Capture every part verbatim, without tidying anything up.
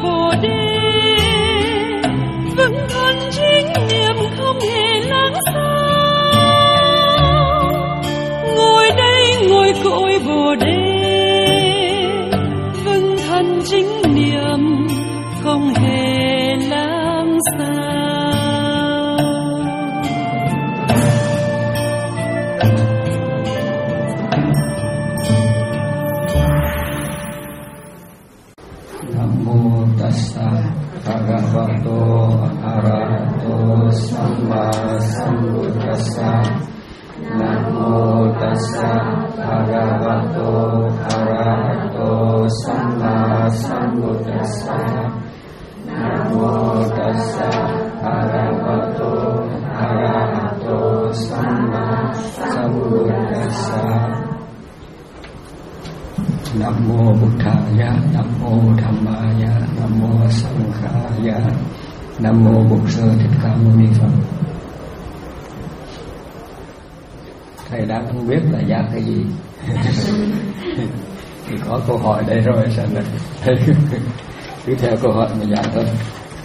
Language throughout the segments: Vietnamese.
bồ đề, vững thân chính niệm không hề lãng sao. Ngồi đây ngồi cội bồ đề, vững thân chính niệm không hề lãng sao. Bhagavato Arahato Samma Sambuddhassa. Namo Tassa Bhagavato Arahato Samma Sambuddhassa. Namo Tassa Bhagavato Arahato Samma Sambuddhassa. Nam mô Buddhaya, Nam mô Dhammaya, Nam mô Sanghaya, Nam mô Bổn Sư Thích Ca Mâu Ni Phật. Thầy đang không biết là giác cái gì. Thì có câu hỏi đây rồi, sao là thầy cứ theo câu hỏi mà giảng thôi.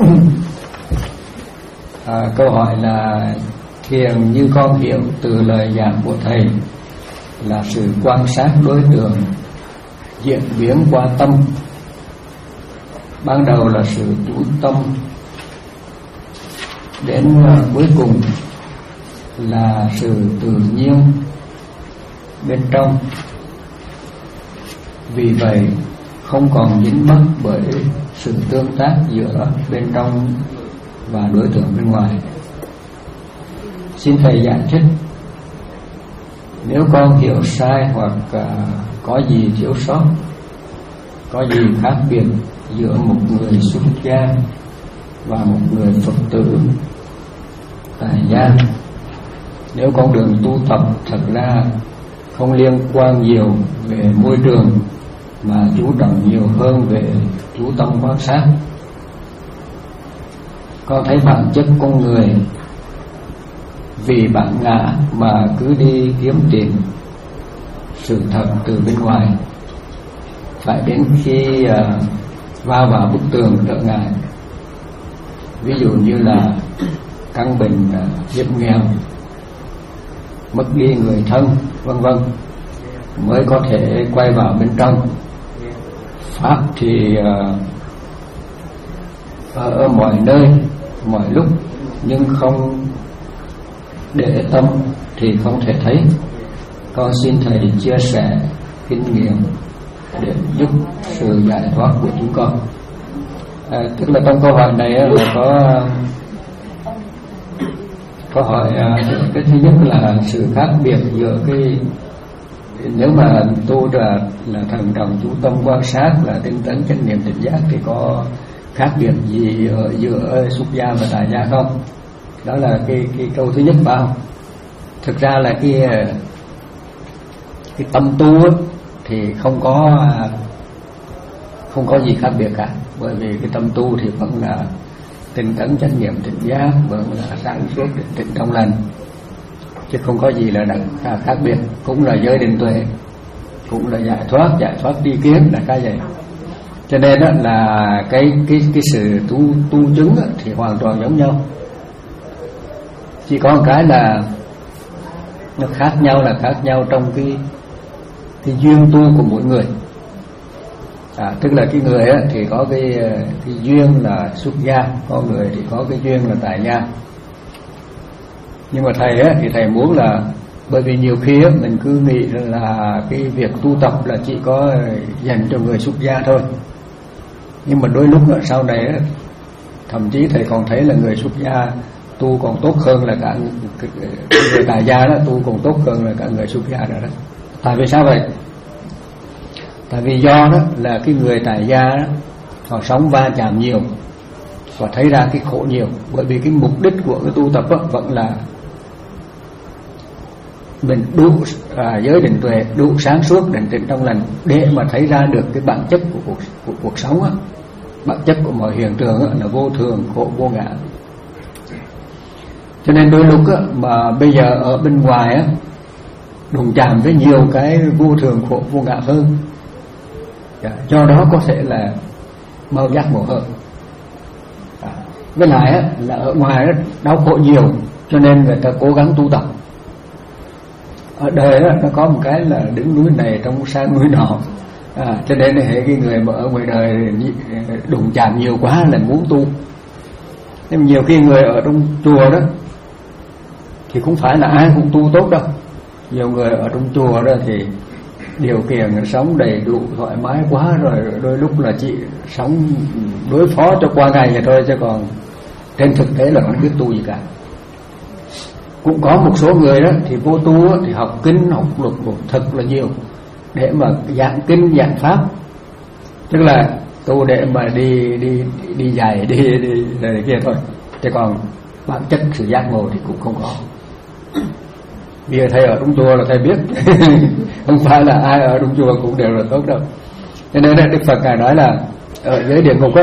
À, câu hỏi là thiền như con hiểu từ lời giảng của thầy là sự quan sát đối tượng diễn biến qua tâm. Ban đầu là sự chú tâm, đến cuối cùng là sự tự nhiên bên trong. Vì vậy không còn dính mắc bởi sự tương tác giữa bên trong và đối tượng bên ngoài. Xin thầy giải thích, nếu con hiểu sai hoặc uh, có gì thiếu sót, có gì khác biệt giữa một người xuất gia và một người Phật tử tại gia, nếu con đường tu tập thật ra không liên quan nhiều về môi trường mà chú trọng nhiều hơn về chú tâm quan sát. Con thấy bản chất con người vì bản ngã mà cứ đi kiếm tìm sự thật từ bên ngoài, phải đến khi uh, va vào bức tường trở ngại. Ví dụ như là căn bệnh uh, hiểm nghèo, mất đi người thân, vân vân, mới có thể quay vào bên trong. Pháp thì uh, ở mọi nơi, mọi lúc, nhưng không để tâm thì không thể thấy. Con xin thầy chia sẻ kinh nghiệm để giúp sự giải thoát của chúng con. À, tức là trong câu hỏi này là có có hỏi cái thứ nhất là sự khác biệt giữa cái, nếu mà tu là là thần trọng chú tâm quan sát là tinh tấn chánh niệm tỉnh giác thì có khác biệt gì ở giữa xuất gia và tại gia không? Đó là cái cái câu thứ nhất bao. Thực ra là cái cái tâm tu ấy, thì không có không có gì khác biệt cả, bởi vì cái tâm tu thì vẫn là tinh tấn chánh niệm tỉnh giác, vẫn là sáng suốt định tĩnh trong lành, chứ không có gì là đặc khác biệt. Cũng là giới định tuệ, cũng là giải thoát, giải thoát tri kiến là cái vậy. Cho nên đó là cái cái cái sự tu tu chứng thì hoàn toàn giống nhau, chỉ có một cái là nó khác nhau là khác nhau trong cái cái duyên tu của mỗi người. À, tức là cái người á, thì có cái cái duyên là xuất gia, có người thì có cái duyên là tại gia. Nhưng mà thầy á, thì thầy muốn là, bởi vì nhiều khi á, mình cứ nghĩ là cái việc tu tập là chỉ có dành cho người xuất gia thôi. Nhưng mà đôi lúc á, sau này á, thậm chí thầy còn thấy là người xuất gia tu còn tốt hơn là cả người tại gia đó, tu còn tốt hơn là cả người xuất gia đó, đó. Tại vì sao vậy? Tại vì do đó là cái người tại gia đó, họ sống va chạm nhiều và thấy ra cái khổ nhiều. Bởi vì cái mục đích của cái tu tập đó vẫn là mình đủ à, giới định tuệ, đủ sáng suốt định tĩnh trong lành để mà thấy ra được cái bản chất của cuộc, của cuộc sống đó. Bản chất của mọi hiện tượng đó là vô thường, khổ, vô ngã. Cho nên đôi lúc á, mà bây giờ ở bên ngoài á, đụng chạm với nhiều cái vô thường khổ vô ngã hơn. Do đó có thể là mau giác ngộ hơn. À, với lại á, là ở ngoài đó, đau khổ nhiều cho nên người ta cố gắng tu tập. Ở đời đó, nó có một cái là đứng núi này trong sang núi nọ, à, cho nên hệ cái người mà ở ngoài đời đụng chạm nhiều quá là muốn tu. Nhưng nhiều khi người ở trong chùa đó thì cũng phải là ai cũng tu tốt đâu. Nhiều người ở trong chùa đó thì điều kiện sống đầy đủ thoải mái quá rồi, đôi lúc là chỉ sống đối phó cho qua ngày vậy thôi, chứ còn trên thực tế là không biết tu gì cả. Cũng có một số người đó thì vô tu thì học kinh học luật thật là nhiều để mà giảng kinh giảng pháp, tức là tu để mà đi đi đi dạy đi đi này kia thôi, chứ còn bản chất sự giác ngộ thì cũng không có. Bây giờ thầy ở trong chùa là thầy biết không phải là ai ở trong chùa cũng đều là tốt đâu. Cho nên Đức Phật ngài nói là ở dưới địa ngục á,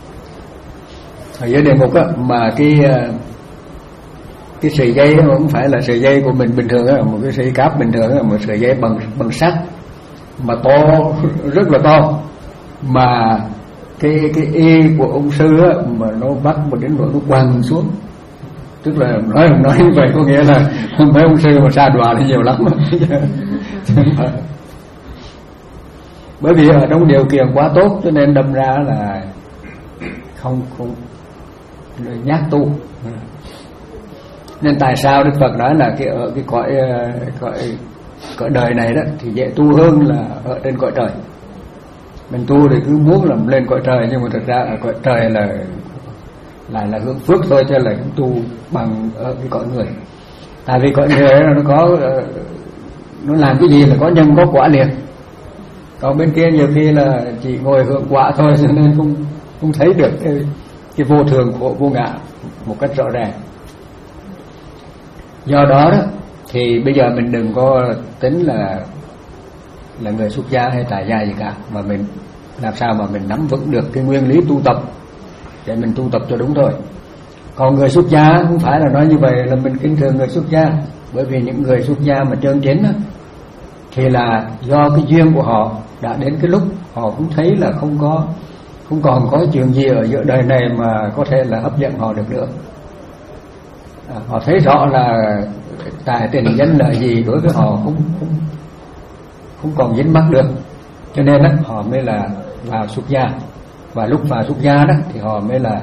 ở dưới địa ngục á mà cái cái sợi dây không phải là sợi dây của mình bình thường á, một cái sợi cáp bình thường á, một sợi dây bằng bằng sắt mà to, rất là to, mà cái cái y của ông sư á mà nó bắt một đến nỗi nó quăng xuống. Tức là nói nói như vậy có nghĩa là mấy ông sư mà sa đọa thì nhiều lắm. Bởi vì ở trong điều kiện quá tốt cho nên đâm ra là không không nhát tu. Nên tại sao Đức Phật nói là cái ở cái cõi cõi cõi đời này đó thì dễ tu hơn là ở trên cõi trời. Mình tu thì cứ muốn làm lên cõi trời, nhưng mà thực ra ở cõi trời là lại là hướng phước thôi, chứ là tu bằng ở cái cõi người. Tại vì cõi người nó có nó làm cái gì là có nhân có quả liền. Còn bên kia nhiều khi là chỉ ngồi hưởng quả thôi, cho nên không không thấy được cái cái vô thường của vô ngã một cách rõ ràng. Do đó đó thì bây giờ mình đừng có tính là là người xuất gia hay tại gia gì cả, mà mình làm sao mà mình nắm vững được cái nguyên lý tu tập để mình tu tập cho đúng thôi. Còn người xuất gia không phải là nói như vậy là mình kính thường người xuất gia, bởi vì những người xuất gia mà chân chính á, thì là do cái duyên của họ đã đến cái lúc họ cũng thấy là không có không còn có chuyện gì ở giữa đời này mà có thể là hấp dẫn họ được nữa. À, họ thấy rõ là tài tiền danh lợi gì đối với họ không không không còn dính mắc được, cho nên đó, họ mới là vào xuất gia. Và lúc vào xuất gia đó thì họ mới là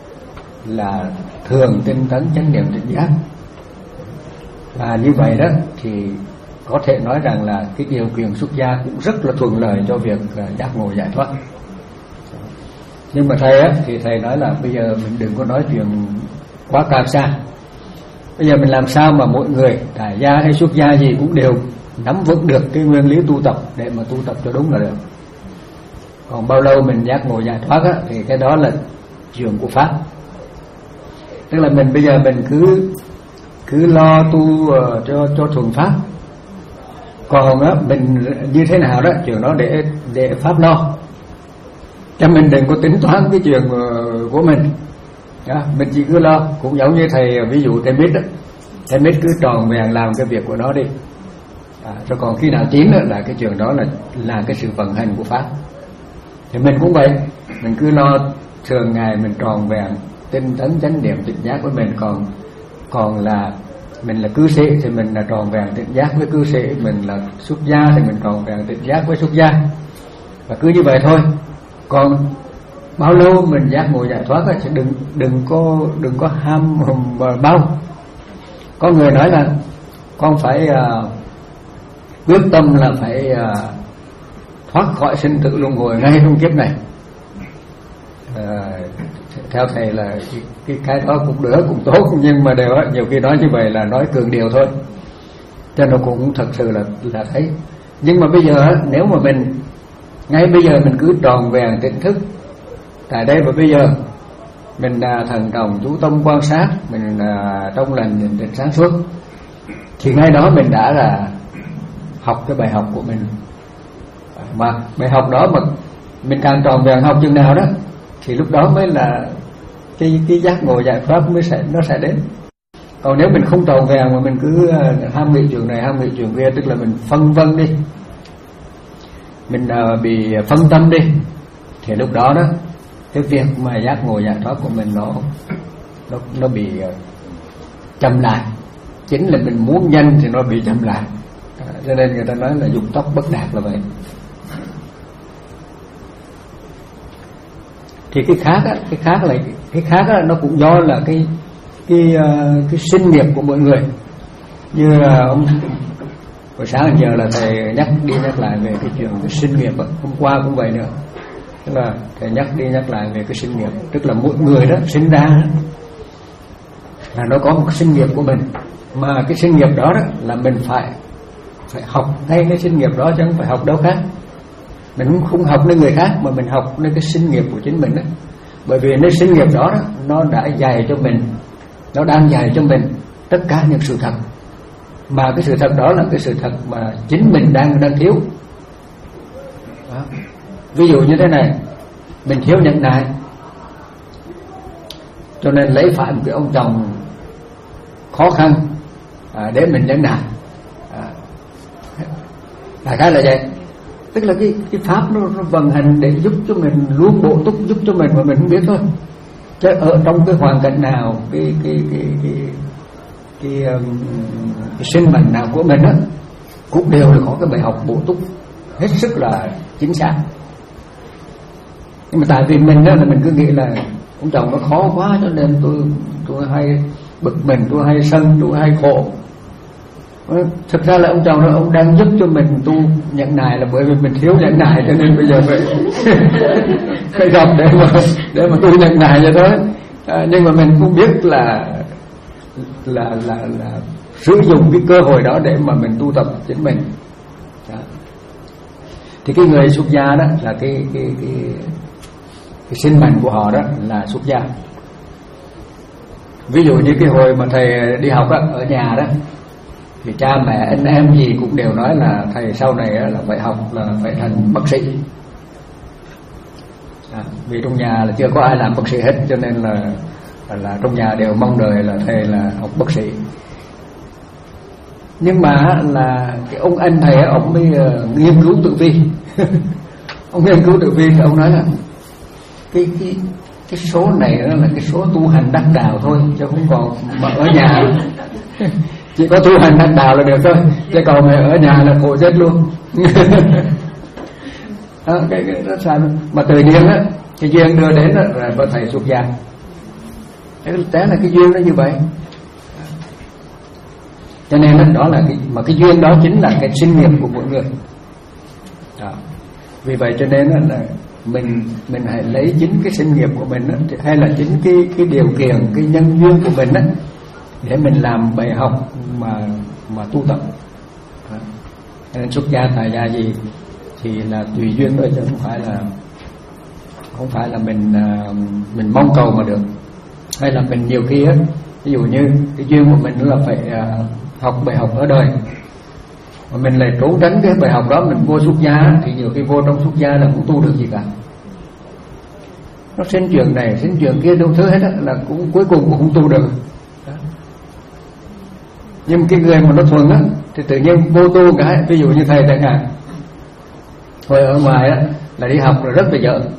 là thường tinh tấn chánh niệm tỉnh giác. Và như vậy đó thì có thể nói rằng là cái điều kiện xuất gia cũng rất là thuận lợi cho việc giác ngộ giải thoát. Nhưng mà thầy á thì thầy nói là bây giờ mình đừng có nói chuyện quá cao xa. Bây giờ mình làm sao mà mỗi người tại gia hay xuất gia gì cũng đều nắm vững được cái nguyên lý tu tập để mà tu tập cho đúng là được. Còn bao lâu mình giác ngộ giải thoát á, thì cái đó là chuyện của pháp. Tức là mình bây giờ mình cứ cứ lo tu uh, cho cho thuần pháp. Còn á mình như thế nào đó chuyện đó để để pháp lo. Cho mình đừng có tính toán cái chuyện uh, của mình. Đó, mình chỉ cứ lo, cũng giống như thầy ví dụ thầy Mít đó. Thầy Mít cứ tròn vẹn làm cái việc của nó đi. À, rồi còn khi nào chín đó, là cái chuyện đó là là cái sự vận hành của pháp. Thì mình cũng vậy, mình cứ lo thường ngày mình tròn vẹn tinh tấn chánh niệm tỉnh giác với mình. Còn còn là mình là cư sĩ thì mình là tròn vẹn tỉnh giác với cư sĩ, mình là xuất gia thì mình tròn vẹn tỉnh giác với xuất gia, và cứ như vậy thôi. Còn bao lâu mình giác ngộ giải thoát thì đừng đừng có đừng có ham bao. Có người nói là con phải uh, quyết tâm là phải uh, thoát khỏi sinh tử luân hồi ngay trong kiếp này. À, theo thầy là cái, cái cái đó cũng được, cũng tốt, nhưng mà đều nhiều khi nói như vậy là nói cường điều thôi, cho nó cũng thật sự là là thấy. Nhưng mà bây giờ nếu mà mình ngay bây giờ mình cứ tròn vẹn tỉnh thức tại đây và bây giờ, mình là thần đồng chú tâm quan sát, mình là trong lành nhìn định sáng suốt, thì ngay đó mình đã là học cái bài học của mình. Mà bài học đó mà mình càng tròn vẹn học chừng nào đó thì lúc đó mới là cái cái giác ngộ giải thoát mới sẽ nó sẽ đến. Còn nếu mình không tròn vẹn mà mình cứ ham nghĩ chuyện này ham nghĩ chuyện kia, tức là mình phân vân đi, mình uh, bị phân tâm đi, thì lúc đó đó cái việc mà giác ngộ giải thoát của mình nó nó nó bị chậm lại. Chính là mình muốn nhanh thì nó bị chậm lại. Cho nên người ta nói là dục tốc bất đạt là vậy. Thì cái khác á, cái khác là cái khác á, nó cũng do là cái cái cái sinh nghiệp của mỗi người. Như là ông hồi sáng giờ là thầy nhắc đi nhắc lại về cái chuyện cái sinh nghiệp á, hôm qua cũng vậy nữa. Tức là thầy nhắc đi nhắc lại về cái sinh nghiệp, tức là mỗi người đó sinh ra là nó có một cái sinh nghiệp của mình, mà cái sinh nghiệp đó, đó là mình phải phải học ngay cái sinh nghiệp đó chứ không phải học đâu khác. Mình không học nơi người khác mà mình học nơi cái sinh nghiệp của chính mình đó. Bởi vì nơi sinh nghiệp đó, đó nó đã dạy cho mình, nó đang dạy cho mình tất cả những sự thật, mà cái sự thật đó là cái sự thật mà chính mình đang đang thiếu đó. Ví dụ như thế này, mình thiếu nhẫn nại, cho nên lấy phải một cái ông chồng khó khăn à, để mình nhẫn nại à, đại khái là vậy. Tức là cái cái pháp nó, nó vận hành để giúp cho mình luôn bổ túc, giúp cho mình mà mình không biết thôi. Chứ ở trong cái hoàn cảnh nào, cái cái cái cái cái, cái, cái sinh mệnh nào của mình á, cũng đều là có cái bài học bổ túc hết sức là chính xác. Nhưng mà tại vì mình đó là mình cứ nghĩ là ông chồng nó khó quá cho nên tôi tôi hay bực mình, tôi hay sân, tôi hay khổ. Thực ra là ông chồng đó ông đang giúp cho mình tu nhẫn nại, là bởi vì mình thiếu nhẫn nại cho nên bây giờ phải phải gặp để mà để mà tu nhẫn nại vậy thôi. À, nhưng mà mình cũng biết là là là là sử dụng cái cơ hội đó để mà mình tu tập chính mình. Đó. Thì cái người xuất gia đó là cái cái cái cái sinh mệnh của họ đó là xuất gia. Ví dụ như cái hồi mà thầy đi học đó, ở nhà đó, thì cha mẹ anh em gì cũng đều nói là thầy sau này là phải học, là phải thành bác sĩ. À, vì trong nhà là chưa có ai làm bác sĩ hết, cho nên là là trong nhà đều mong đợi là thầy là học bác sĩ. Nhưng mà là cái ông anh thầy ông mới uh, nghiên cứu tử vi. Ông nghiên cứu tử vi thì ông nói là cái cái cái số này đó là cái số tu hành đắc đạo thôi, chứ không còn mà ở nhà chỉ có tu hành đắc đạo là được thôi, chứ còn mà ở nhà là khổ chết luôn. Đó, cái cái đó sao mà tự nhiên á, cái duyên đưa đến đó là có thầy xuất gia. Thế là cái duyên nó như vậy. Cho nên đó, đó là cái, mà cái duyên đó chính là cái sinh nghiệp của mỗi người. Đó. Vì vậy cho nên là mình mình hãy lấy chính cái sinh nghiệp của mình đó, hay là chính cái cái điều kiện, cái nhân duyên của mình đó, để mình làm bài học mà mà tu tập. Đó. Nên xuất gia tại gia gì thì là tùy duyên thôi, chứ không phải là không phải là mình mình mong cầu mà được. Hay là mình nhiều khi á, ví dụ như cái duyên của mình là phải uh, học bài học ở đời, mà mình lại trốn tránh cái bài học đó, mình vô xuất gia thì nhiều khi vô trong xuất gia là cũng tu được gì cả. Nó xin chuyện này, xin chuyện kia đủ thứ hết á, là cũng cuối cùng cũng không tu được. Đó. Nhưng cái người mà nó thuần á thì tự nhiên vô tu cái, ví dụ như thầy chẳng hạn, hồi ở ngoài á là đi học là rất là dở.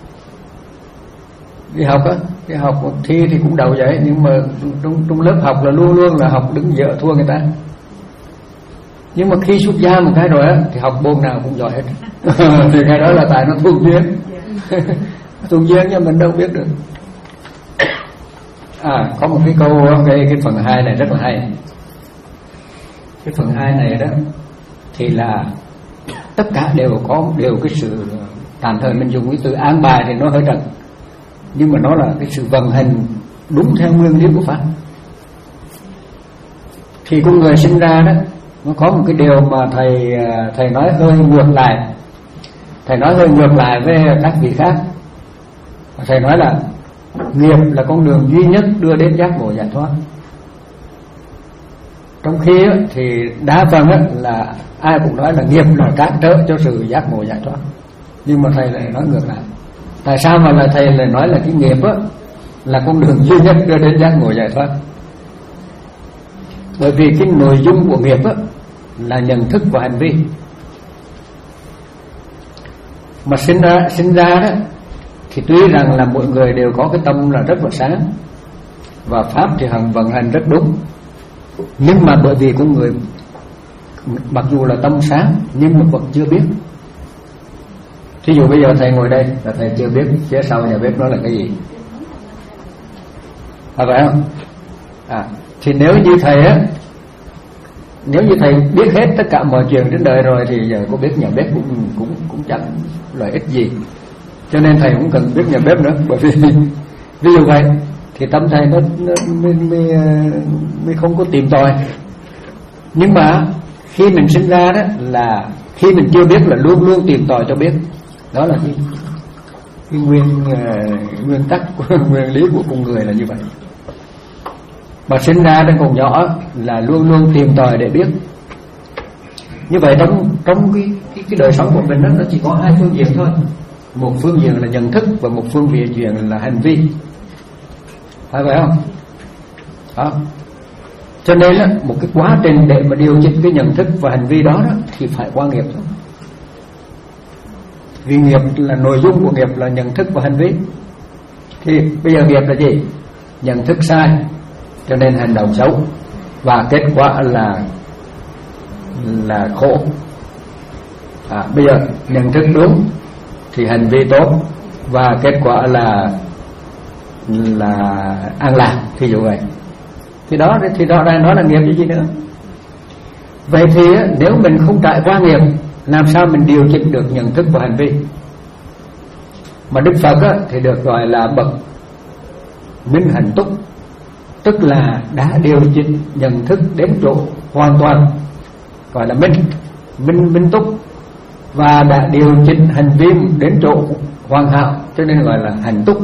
Đi học á, đi học thi thì cũng đầu vậy, nhưng mà trong, trong lớp học là luôn luôn là học đứng dở thua người ta. Nhưng mà khi xuất gia một cái rồi á thì học môn nào cũng giỏi hết. Thì cái đó là tại nó thuần duyên. Thuần duyên nhưng mình đâu biết được. À, có một cái câu cái, cái phần hai này rất là hay. Cái phần hai này đó thì là tất cả đều có đều cái sự, tạm thời mình dùng cái từ an bài thì nó hơi trật, nhưng mà nó là cái sự vận hành đúng theo nguyên lý của Pháp. Thì con người sinh ra đó, nó có một cái điều mà thầy thầy nói hơi ngược lại. Thầy nói hơi ngược lại với các vị khác. Thầy nói là nghiệp là con đường duy nhất đưa đến giác ngộ giải thoát. Trong khi á, thì đa phần á, là ai cũng nói là nghiệp là cản trở cho sự giác ngộ giải thoát. Nhưng mà thầy lại nói ngược lại. Tại sao mà là thầy lại nói là cái nghiệp á là con đường duy nhất đưa đến giác ngộ giải thoát? Bởi vì cái nội dung của nghiệp á là nhận thức và hành vi. Mà sinh ra sinh ra đó thì tuy rằng là mỗi người đều có cái tâm là rất là sáng và pháp thì hằng vận hành rất đúng, nhưng mà bởi vì con người mặc dù là tâm sáng nhưng mà vẫn chưa biết. Thí dụ bây giờ thầy ngồi đây là thầy chưa biết phía sau nhà bếp đó là cái gì, phải vậy không? À, thì nếu như thầy á, nếu như thầy biết hết tất cả mọi chuyện trên đời rồi thì giờ có biết nhà bếp cũng cũng cũng chẳng lợi ích gì. Cho nên thầy cũng cần biết nhà bếp nữa, bởi vì ví dụ vậy thì tâm thầy nó, nó mới, mới, mới không có tìm tòi. Nhưng mà khi mình sinh ra đó là khi mình chưa biết là luôn luôn tìm tòi cho biết. Đó là cái, cái nguyên uh, nguyên tắc nguyên lý của con người là như vậy. Mà sinh ra đang còn nhỏ là luôn luôn tìm tòi để biết. Như vậy trong trong cái cái, cái đời sống của mình đó, nó chỉ có hai phương diện thôi. Một phương diện là nhận thức và một phương diện là hành vi, phải vậy không? Đó. Cho nên đó, một cái quá trình để mà điều chỉnh cái nhận thức và hành vi đó, đó thì phải qua nghiệp thôi. Vì nghiệp là nội dung của nghiệp là nhận thức và hành vi. Thì bây giờ nghiệp là gì? Nhận thức sai cho nên hành động xấu, và kết quả là là khổ. À, bây giờ nhận thức đúng thì hành vi tốt và kết quả là là an lạc, thí dụ vậy. Thì đó thì đó đang nói là nghiệp chứ gì nữa. Vậy thì nếu mình không trải qua nghiệp, làm sao mình điều chỉnh được nhận thức và hành vi? Mà Đức Phật á, thì được gọi là bậc minh hành túc, tức là đã điều chỉnh nhận thức đến chỗ hoàn toàn, gọi là minh minh minh túc, và đã điều chỉnh hành vi đến chỗ hoàn hảo, cho nên gọi là hành túc.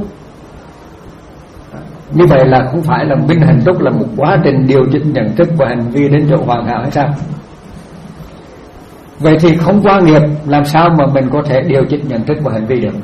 Như vậy là không phải là minh hành túc là một quá trình điều chỉnh nhận thức và hành vi đến chỗ hoàn hảo hay sao? Vậy thì không qua nghiệp làm sao mà mình có thể điều chỉnh nhận thức và hành vi được?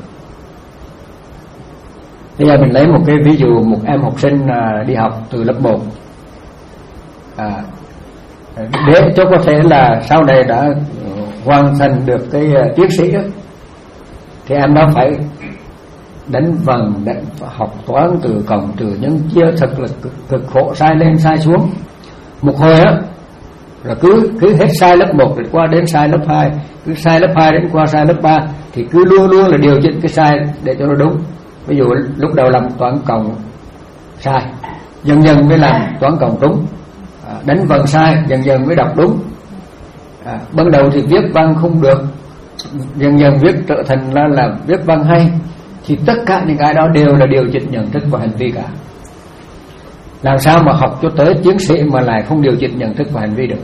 Bây giờ mình lấy một cái ví dụ, một em học sinh đi học từ lớp một, à, để cho có thể là sau này đã hoàn thành được cái tiến sĩ đó, thì em đó phải đánh vần, đánh, học toán từ cộng trừ nhân chia thật là cực, cực khổ, sai lên sai xuống. Một hồi á là cứ cứ hết sai lớp một rồi qua đến sai lớp hai, cứ sai lớp hai đến qua sai lớp ba, thì cứ luôn luôn là điều chỉnh cái sai để cho nó đúng. Ví dụ lúc đầu làm toán cộng sai, dần dần mới làm toán cộng đúng, à, đánh vần sai, dần dần mới đọc đúng. À, ban đầu thì viết văn không được, dần dần viết trở thành là, là viết văn hay. Thì tất cả những cái đó đều là điều chỉnh nhận thức và hành vi cả. Làm sao mà học cho tới tiến sĩ mà lại không điều chỉnh nhận thức và hành vi được?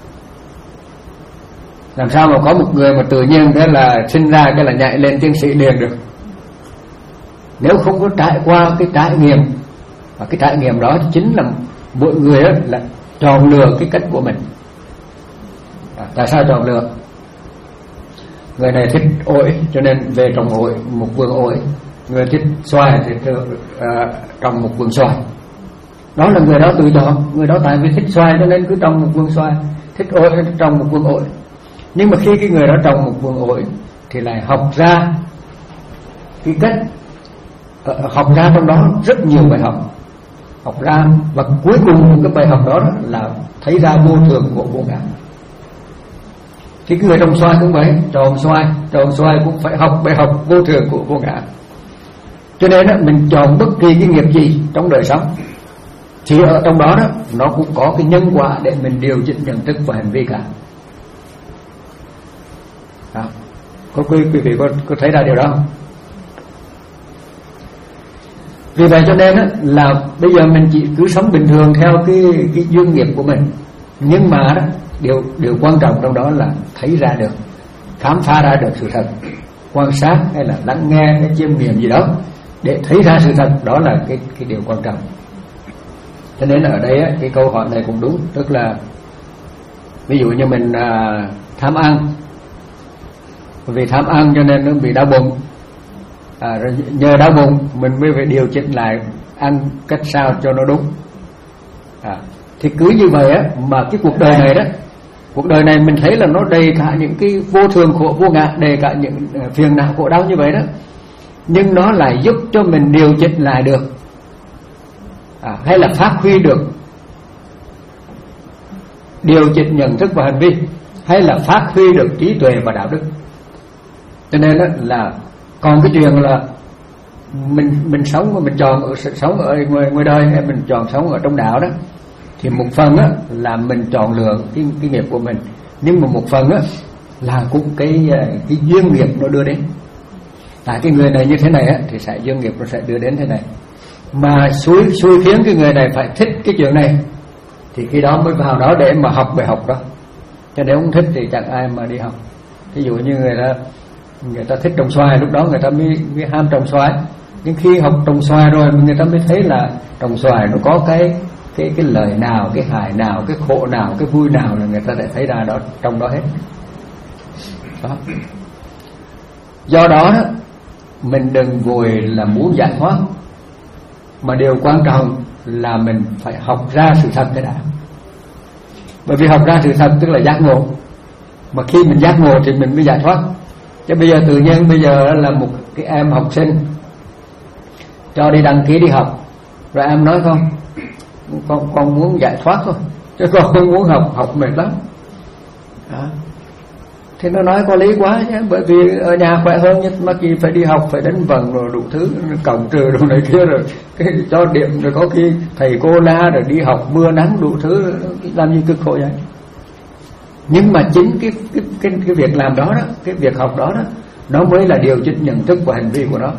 Làm sao mà có một người mà tự nhiên thế là sinh ra cái là nhảy lên tiến sĩ liền được? Nếu không có trải qua cái trải nghiệm, và cái trải nghiệm đó chính là mỗi người đó là chọn lựa cái cách của mình. À, tại sao chọn lựa? Người này thích ổi cho nên về trồng ổi, một vườn ổi. Người thích xoài thì uh, trồng một vườn xoài. Đó là người đó tự chọn. Người đó tại vì thích xoài cho nên cứ trồng một vườn xoài, thích ổi thì trồng một vườn ổi. Nhưng mà khi cái người đó trồng một vườn ổi thì lại học ra cái cách, uh, học ra trong đó rất nhiều bài học, học ra, và cuối cùng cái bài học đó là thấy ra vô thường của vô ngã. Thì cái người trồng xoài cũng vậy, trồng xoài, trồng xoài cũng phải học bài học vô thường của vô ngã. Cho nên đó, mình chọn bất kỳ cái nghiệp gì trong đời sống thì ở trong đó đó nó cũng có cái nhân quả để mình điều chỉnh nhận thức và hành vi cả. Đó. Có quý, quý vị có, có thấy ra điều đó không? Vì vậy cho nên đó, là bây giờ mình chỉ cứ sống bình thường theo cái, cái duyên nghiệp của mình. Nhưng mà đó, điều, điều quan trọng trong đó là thấy ra được, khám phá ra được sự thật, quan sát hay là lắng nghe hay chiêm nghiệm gì đó để thấy ra sự thật, đó là cái, cái điều quan trọng. Cho nên ở đây á, cái câu hỏi này cũng đúng. Tức là ví dụ như mình à, tham ăn, vì tham ăn cho nên nó bị đau bụng, à, rồi nhờ đau bụng mình mới phải điều chỉnh lại ăn cách sao cho nó đúng. À, thì cứ như vậy á, mà cái cuộc đời này đó, cuộc đời này mình thấy là nó đầy cả những cái vô thường khổ vô ngã, đầy cả những phiền não khổ đau như vậy đó. nhưng nó lại giúp cho mình điều chỉnh lại được, à, hay là phát huy được, điều chỉnh nhận thức và hành vi, hay là phát huy được trí tuệ và đạo đức. Cho nên đó là còn cái chuyện là mình mình sống mà mình chọn ở, sống ở ngoài, ngoài đời hay mình chọn sống ở trong đạo đó, thì một phần á là mình chọn lựa cái, cái nghiệp của mình, nhưng mà một phần á là cũng cái cái duyên nghiệp nó đưa đến. Tại cái người này như thế này á thì sẽ duyên nghiệp nó sẽ đưa đến thế này, mà xui xui khiến cái người này phải thích cái chuyện này thì khi đó mới vào đó để mà học bài học đó. Chứ nếu không thích thì chẳng ai mà đi học. Ví dụ như người ta người ta thích trồng xoài, lúc đó người ta mới, mới ham trồng xoài. Nhưng khi học trồng xoài rồi người ta mới thấy là trồng xoài nó có cái cái cái lợi nào, cái hại nào, cái khổ nào, cái vui nào là người ta lại thấy ra đó trong đó hết. Đó. Do đó mình đừng vội là muốn giải thoát, mà điều quan trọng là mình phải học ra sự thật cái đã. Bởi vì học ra sự thật tức là giác ngộ, mà khi mình giác ngộ thì mình mới giải thoát. Chứ bây giờ tự nhiên bây giờ là một cái em học sinh cho đi đăng ký đi học, rồi em nói không, con, con muốn giải thoát thôi, chứ con không muốn học, học mệt lắm. Đó. Thì nó nói có lý quá nhé, bởi vì ở nhà khỏe hơn, nhưng mà khi phải đi học, phải đánh vần rồi đủ thứ, cộng trừ đồ này kia, rồi cái cho điểm, rồi có khi thầy cô la, rồi đi học mưa nắng đủ thứ, làm gì cực khổ vậy. Nhưng mà chính cái cái cái cái việc làm đó đó, cái việc học đó đó, nó mới là điều chỉnh nhận thức và hành vi của nó.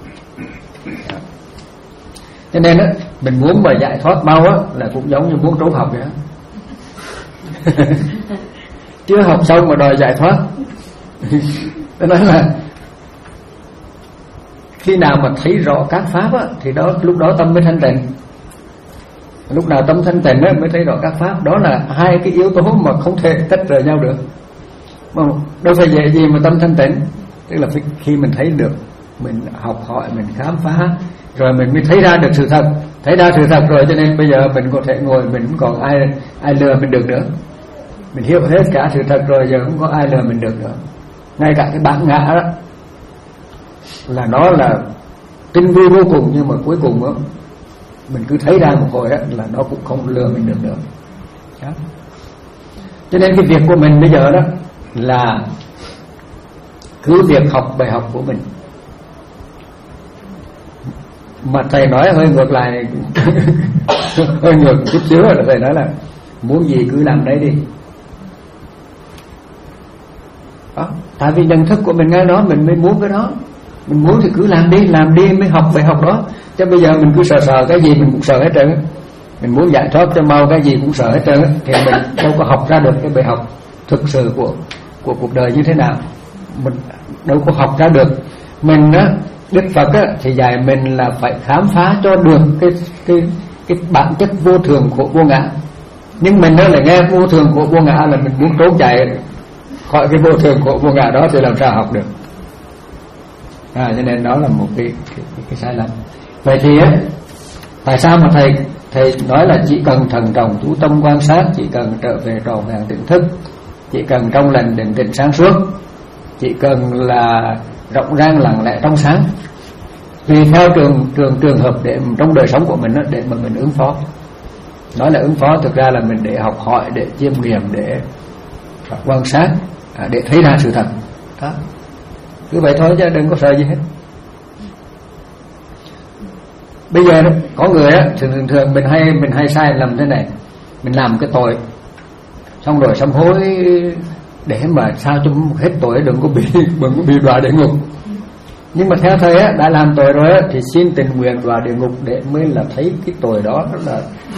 Cho nên á, mình muốn mà giải thoát mau á là cũng giống như muốn trốn học vậy á. Chưa học xong mà đòi giải thoát. Tôi nói là khi nào mà thấy rõ các pháp á, thì đó lúc đó tâm mới thanh tịnh. Lúc nào tâm thanh tịnh á, mới thấy rõ các pháp. Đó là hai cái yếu tố mà không thể tách rời nhau được. Mà đâu phải dễ gì mà tâm thanh tịnh. Tức là khi mình thấy được, mình học hỏi, mình khám phá, rồi mình mới thấy ra được sự thật. Thấy ra sự thật rồi cho nên bây giờ mình có thể ngồi, mình không còn ai ai lừa mình được nữa. Mình hiểu hết cả sự thật rồi, giờ không có ai lừa mình được nữa. Ngay cả cái bản ngã đó là nó là tinh vi vô cùng, nhưng mà cuối cùng đó, mình cứ thấy ra một hồi đó, là nó cũng không lừa mình được nữa. Đó. Cho nên cái việc của mình bây giờ đó là cứ việc học bài học của mình. Mà thầy nói hơi ngược lại hơi ngược chút xíu là thầy nói là muốn gì cứ làm đấy đi. Đó. Tại vì nhận thức của mình ngay đó, mình mới muốn cái đó. Mình muốn thì cứ làm đi, làm đi mới học bài học đó. Chứ bây giờ mình cứ sợ sợ cái gì mình cũng sợ hết trơn. Mình muốn giải thoát cho mau cái gì cũng sợ hết trơn, thì mình đâu có học ra được cái bài học thực sự của của cuộc đời như thế nào. Mình đâu có học ra được. Mình á, Đức Phật á, thì dạy mình là phải khám phá cho được cái cái cái bản chất vô thường của vô ngã. Nhưng mình đó là nghe vô thường của vô ngã là mình muốn trốn chạy khỏi cái vô thường của vô ngã đó thì làm sao học được. À, cho nên đó là một cái cái, cái, cái sai lầm. Vậy thì á, tại sao mà thầy thầy nói là chỉ cần thận trọng chú tâm quan sát, chỉ cần trở về tròn vẹn tỉnh thức, chỉ cần trong lành định tĩnh sáng suốt, chỉ cần là rộng rang lặng lẽ trong sáng, tùy theo trường trường trường hợp để trong đời sống của mình đó, để mà mình ứng phó. Nói là ứng phó thực ra là mình để học hỏi, để chiêm nghiệm, để quan sát, để thấy ra sự thật. Đó. Cứ vậy thôi chứ đừng có sợ gì hết. Bây giờ đó, có người á, thường thường mình hay mình hay sai lầm thế này, mình làm cái tội, xong rồi sám hối để mà sao cho hết tội đừng có bị đừng có bị đọa địa ngục. Nhưng mà theo thầy á, đã làm tội rồi á, thì xin tình nguyện đọa địa ngục để mới là thấy cái tội đó là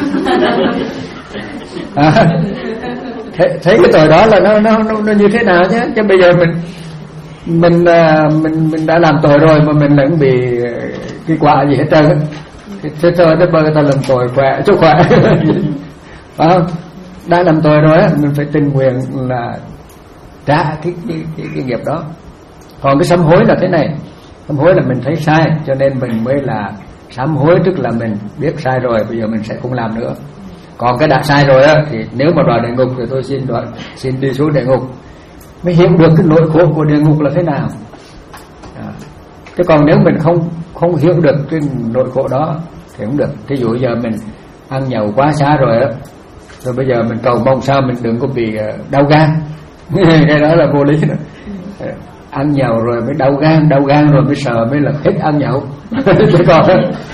à, thấy, thấy cái tội đó là nó nó nó, nó như thế nào chứ. Chứ bây giờ mình mình mình mình đã làm tội rồi mà mình lại bị cái quả gì hết trơn á, thế thôi nó bơi ta làm tội khỏe cho khỏe. Phải không? Đã làm tội rồi á, mình phải tình nguyện là trả cái cái, cái, cái nghiệp đó. Còn cái sám hối là thế này, sám hối là mình thấy sai cho nên mình mới là sám hối, tức là mình biết sai rồi, bây giờ mình sẽ không làm nữa. Còn cái đã sai rồi á, thì nếu mà đọa địa ngục thì tôi xin đọa, xin đi xuống địa ngục, mới hiểu được cái nỗi khổ của địa ngục là thế nào. À. Thế còn nếu mình không không hiểu được cái nội khổ đó thì không được. Thí dụ giờ mình ăn nhậu quá xa rồi á, rồi bây giờ mình cầu mong sao mình đừng có bị đau gan. Cái đó là vô lý đó. Ăn nhậu rồi mới đau gan, đau gan rồi mới sợ mới là hết ăn nhậu. Chứ còn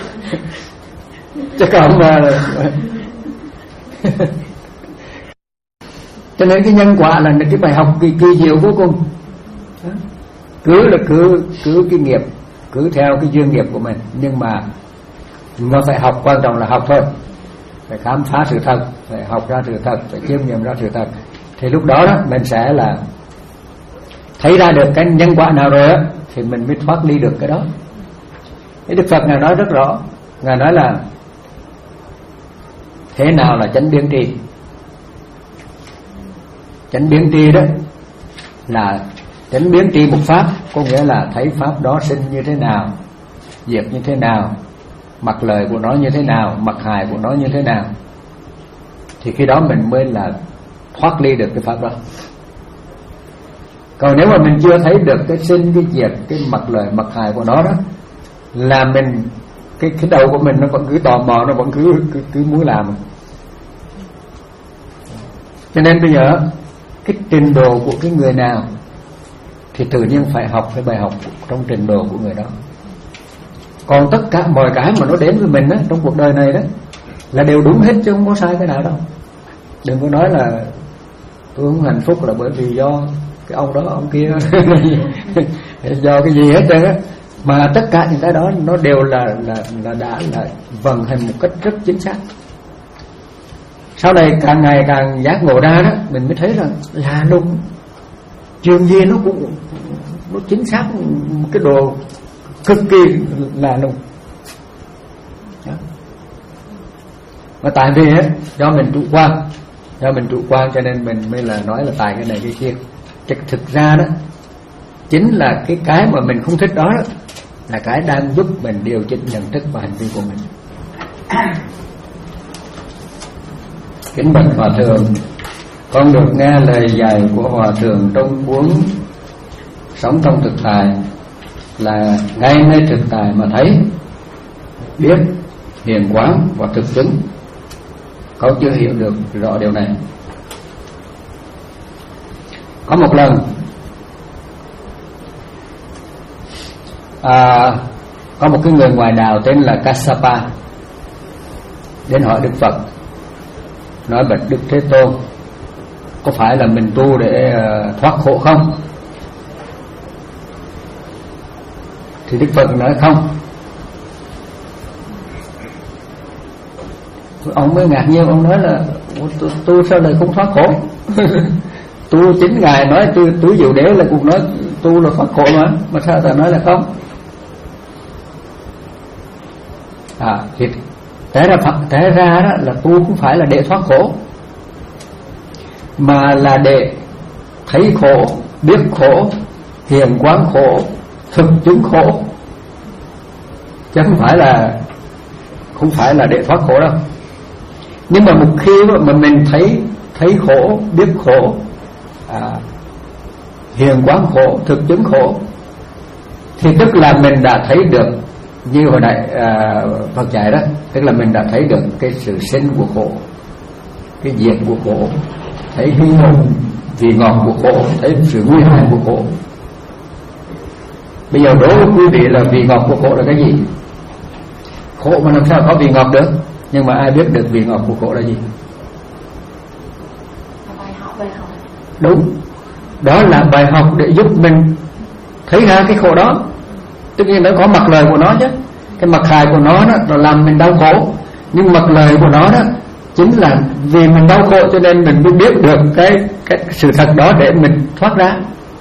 chứ còn mà cho nên cái nhân quả là cái bài học kỳ kỳ diệu vô cùng. Cứ là cứ cứ cái nghiệp, cứ theo cái duyên nghiệp của mình, nhưng mà nó phải học, quan trọng là học thôi, phải khám phá sự thật, phải học ra sự thật, phải chiêm nghiệm ra sự thật, thì lúc đó đó mình sẽ là thấy ra được cái nhân quả nào rồi á, thì mình mới thoát ly được cái đó. Cái Đức Phật Ngài nói rất rõ, Ngài nói là thế nào là chánh biến tri. Chánh biến tri đó là chánh biến tri một pháp, có nghĩa là thấy pháp đó sinh như thế nào, diệt như thế nào, mặt lời của nó như thế nào, mặt hại của nó như thế nào, thì khi đó mình mới là thoát ly được cái pháp đó. Còn nếu mà mình chưa thấy được cái sinh, cái diệt, cái mặt lời, mặt hại của nó đó, là mình cái cái đầu của mình nó vẫn cứ tò mò, nó vẫn cứ cứ, cứ muốn làm. Cho nên bây giờ cái trình độ của cái người nào thì tự nhiên phải học cái bài học trong trình độ của người đó. Còn tất cả mọi cái mà nó đến với mình đó, trong cuộc đời này đó, là đều đúng hết chứ không có sai cái nào đâu. Đừng có nói là tôi không hạnh phúc là bởi vì do cái ông đó ông kia do cái gì hết trơn á. Mà tất cả những cái đó nó đều là là là đã là vận hành một cách rất chính xác. Sau này càng ngày càng giác ngộ ra đó, mình mới thấy rằng là luôn trường gì nó cũng nó chính xác một cái độ cực kỳ là luôn. Mà tại vì á, do mình chủ quan, do mình chủ quan cho nên mình mới là nói là tại cái này cái kia. Chứ thực ra đó chính là cái cái mà mình không thích đó, đó là cái đang giúp mình điều chỉnh nhận thức và hành vi của mình. Kính bạch Hòa Thượng, con được nghe lời dạy của Hòa Thượng trong cuốn Sống trong thực tại là ngay nơi thực tại mà thấy, biết, hiền quán và thực chứng. Con chưa hiểu được rõ điều này. Có một lần à, có một cái người ngoại đạo tên là Kassapa đến hỏi Đức Phật, nói bạch Đức Thế Tôn, có phải là mình tu để uh, thoát khổ không? Thì Đức Phật nói không. Ông mới ngạc nhiên, ông nói là tu, tu sao lại không thoát khổ? Tu chính Ngài nói tu túi diệu đế là cũng nói tu là thoát khổ mà, mà sao ta nói là không? À, thì thế ra thế ra đó là tu không phải là để thoát khổ, mà là để thấy khổ, biết khổ, hiền quán khổ, thực chứng khổ, chứ không phải là không phải là để thoát khổ đâu. Nhưng mà một khi mà mình thấy thấy khổ, biết khổ, à, hiền quán khổ, thực chứng khổ, thì tức là mình đã thấy được, như hồi nãy à, Phật dạy đó, tức là mình đã thấy được cái sự sinh của khổ, cái diệt của khổ, thấy cái vị ngọt của khổ, thấy sự nguy hại của khổ. Bây giờ đố quý vị là vị ngọt của khổ là cái gì? Khổ mà làm sao có vị ngọt được? Nhưng mà ai biết được vị ngọt của khổ là gì? Bài học, bài học. Đúng, đó là bài học để giúp mình thấy ra cái khổ đó. Tất nhiên nó có mặt lời của nó chứ. Cái mặt hại của nó đó là làm mình đau khổ, nhưng mặt lời của nó đó chính là vì mình đau khổ cho nên mình mới biết được cái, cái sự thật đó để mình thoát ra,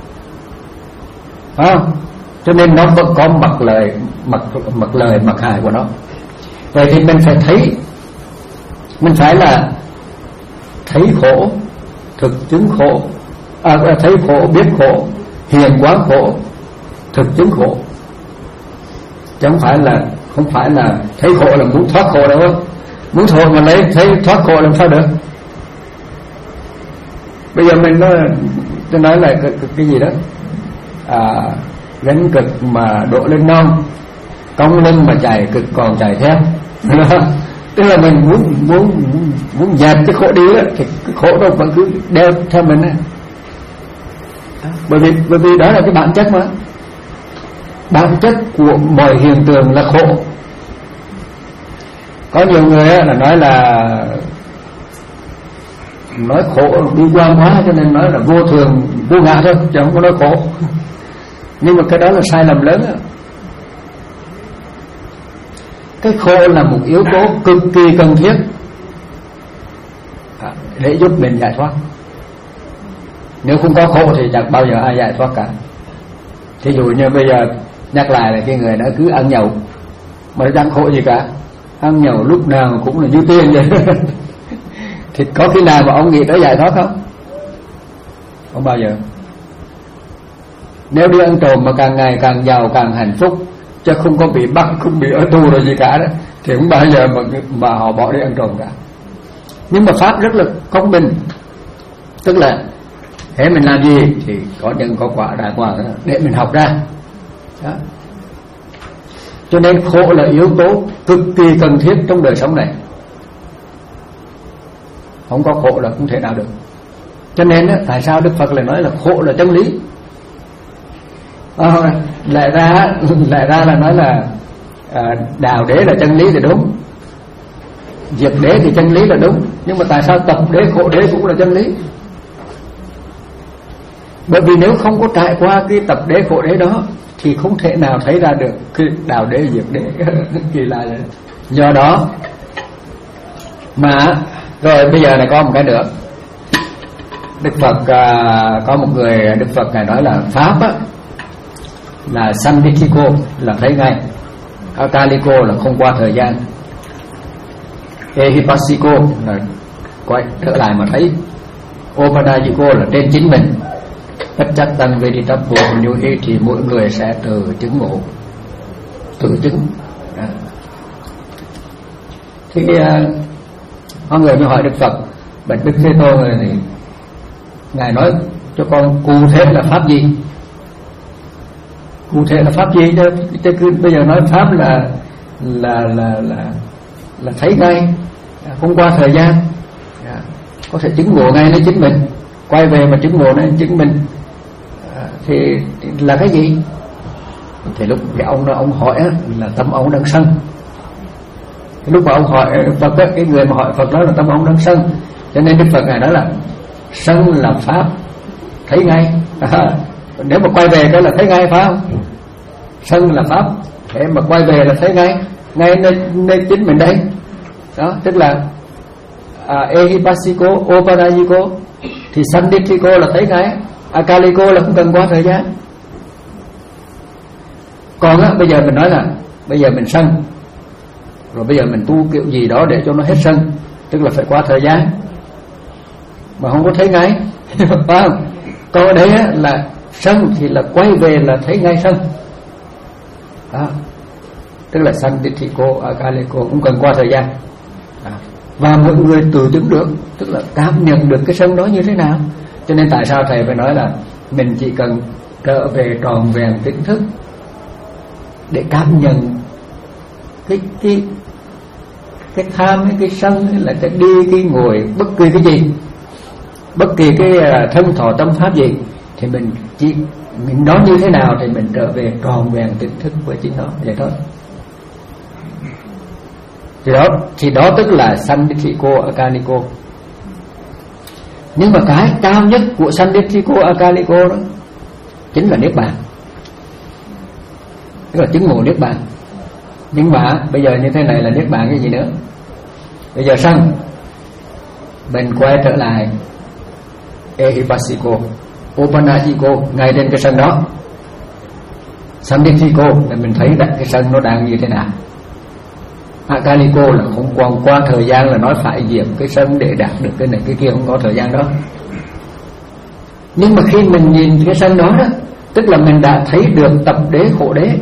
phải không? Cho nên nó vẫn có mặt lời, mặt, mặt lời, mặt hại của nó. Vậy thì mình phải thấy, mình phải là thấy khổ, thực chứng khổ, à, thấy khổ, biết khổ, hiền quán khổ, thực chứng khổ, chứ không phải là không phải là thấy khổ là muốn thoát khổ đâu. Muốn thoát mà lấy thấy thoát khổ làm sao được? Bây giờ mình nói, tôi nói là cái, cái, cái gì đó à, gánh cực mà độ lên non, cong lưng mà chạy cực còn chạy theo. Tức là mình muốn muốn muốn dẹp cái khổ đi đó, thì cái khổ đâu vẫn cứ đeo theo mình ấy. Bởi vì bởi vì đó là cái bản chất mà, bản chất của mọi hiện tượng là khổ. Có nhiều người là nói là nói khổ bi quan quá cho nên nói là vô thường vô ngã thôi, chứ không có nói khổ. Nhưng mà cái đó là sai lầm lớn đó. Cái khổ là một yếu tố cực kỳ cần thiết để giúp mình giải thoát. Nếu không có khổ thì chẳng bao giờ ai giải thoát cả. Thí dụ như bây giờ nhắc lại là cái người đã cứ ăn nhậu mà nó chẳng khổ gì cả, ăn nhậu lúc nào cũng là dư tiền vậy. Thì có khi nào mà ông nghĩ tới giải thoát không? Không bao giờ. Nếu đi ăn trộm mà càng ngày càng giàu càng hạnh phúc, chứ không có bị bắt, không bị ở tù rồi gì cả đó, thì không bao giờ mà, mà họ bỏ đi ăn trộm cả. Nhưng mà pháp rất là công bình, tức là thế mình làm gì thì có nhân có quả đàng hoàng để mình học ra đó. Cho nên khổ là yếu tố cực kỳ cần thiết trong đời sống này. Không có khổ là không thể nào được. Cho nên đó, tại sao Đức Phật lại nói là khổ là chân lý? À, lại ra lại ra là nói là à, đạo đế là chân lý thì đúng, diệt đế thì chân lý là đúng. Nhưng mà tại sao tập đế khổ đế cũng là chân lý? Bởi vì nếu không có trải qua cái tập đế khổ đế đó thì không thể nào thấy ra được cái đạo đế diệt đế. Kỳ lạ vậy. Do đó mà rồi bây giờ này có một cái nữa. Đức Phật à, có một người Đức Phật này nói là pháp á, là Sanditthiko là thấy ngay, Akaliko là không qua thời gian, Ehipassiko là quay trở lại mà thấy, Opadayiko là trên chính mình, bất chắc tăng về đi tập bộ như thế thì mỗi người sẽ từ chứng ngộ, tự chứng. Đó. Thì uh, có người mới hỏi Đức Phật, bạch Đức Thế Tôn này, thì ngài nói cho con cụ thể là pháp gì? Cụ thể là pháp gì chứ? Chứ cứ bây giờ nói pháp là là là là là thấy ngay, không qua thời gian, có thể chứng ngộ ngay lấy chính mình, quay về mà chứng ngộ lấy chính mình, thì là cái gì? Thì lúc cái ông đó ông hỏi là tâm ông đang sân. Cái lúc mà ông hỏi Phật đó, cái người mà hỏi Phật đó là tâm ông đang sân, cho nên Đức Phật ngài nói là sân là pháp thấy ngay. À, nếu mà quay về cái là thấy ngay phải không? Sân là pháp, để mà quay về là thấy ngay, ngay nơi, nơi chính mình đây. Đó, tức là à, Ehipassiko, Opadayiko thì Sanditthiko là thấy ngay, Akaliko là không cần qua thời gian. Còn á, bây giờ mình nói là bây giờ mình sân, rồi bây giờ mình tu kiểu gì đó để cho nó hết sân, tức là phải qua thời gian, mà không có thấy ngay. Phải không? Còn ở đây á, là sân thì là quay về là thấy ngay sân. Đó. Tức là Sanditthiko, Akaliko cũng cần qua thời gian. Đó. Và mọi người tự chứng được, tức là cảm nhận được cái sân đó như thế nào. Cho nên tại sao thầy phải nói là mình chỉ cần trở về tròn vẹn tỉnh thức để cảm nhận cái cái cái tham, cái, cái sân, hay là cái đi, cái ngồi, bất kỳ cái gì, bất kỳ cái thân thọ tâm pháp gì, thì mình chỉ mình nói như thế nào thì mình trở về tròn vẹn tỉnh thức với chính nó, vậy thôi. Thì đó, thì đó tức là Sanditthiko, Akaliko. Nhưng mà cái cao nhất của Sanditthiko, Akaliko đó chính là Niết Bàn, tức là chứng ngộ Niết Bàn. Nhưng mà bây giờ như thế này là Niết Bàn cái gì nữa? Bây giờ sân, mình quay trở lại Ehipassiko, Opanajiko ngay trên cái sân đó. Sanditthiko là mình thấy đặt cái sân nó đang như thế nào. Akaliko là không còn qua thời gian, là nói phải diệt cái sân để đạt được cái này cái kia, không có thời gian đó. Nhưng mà khi mình nhìn cái sân đó đó, tức là mình đã thấy được tập đế khổ đế.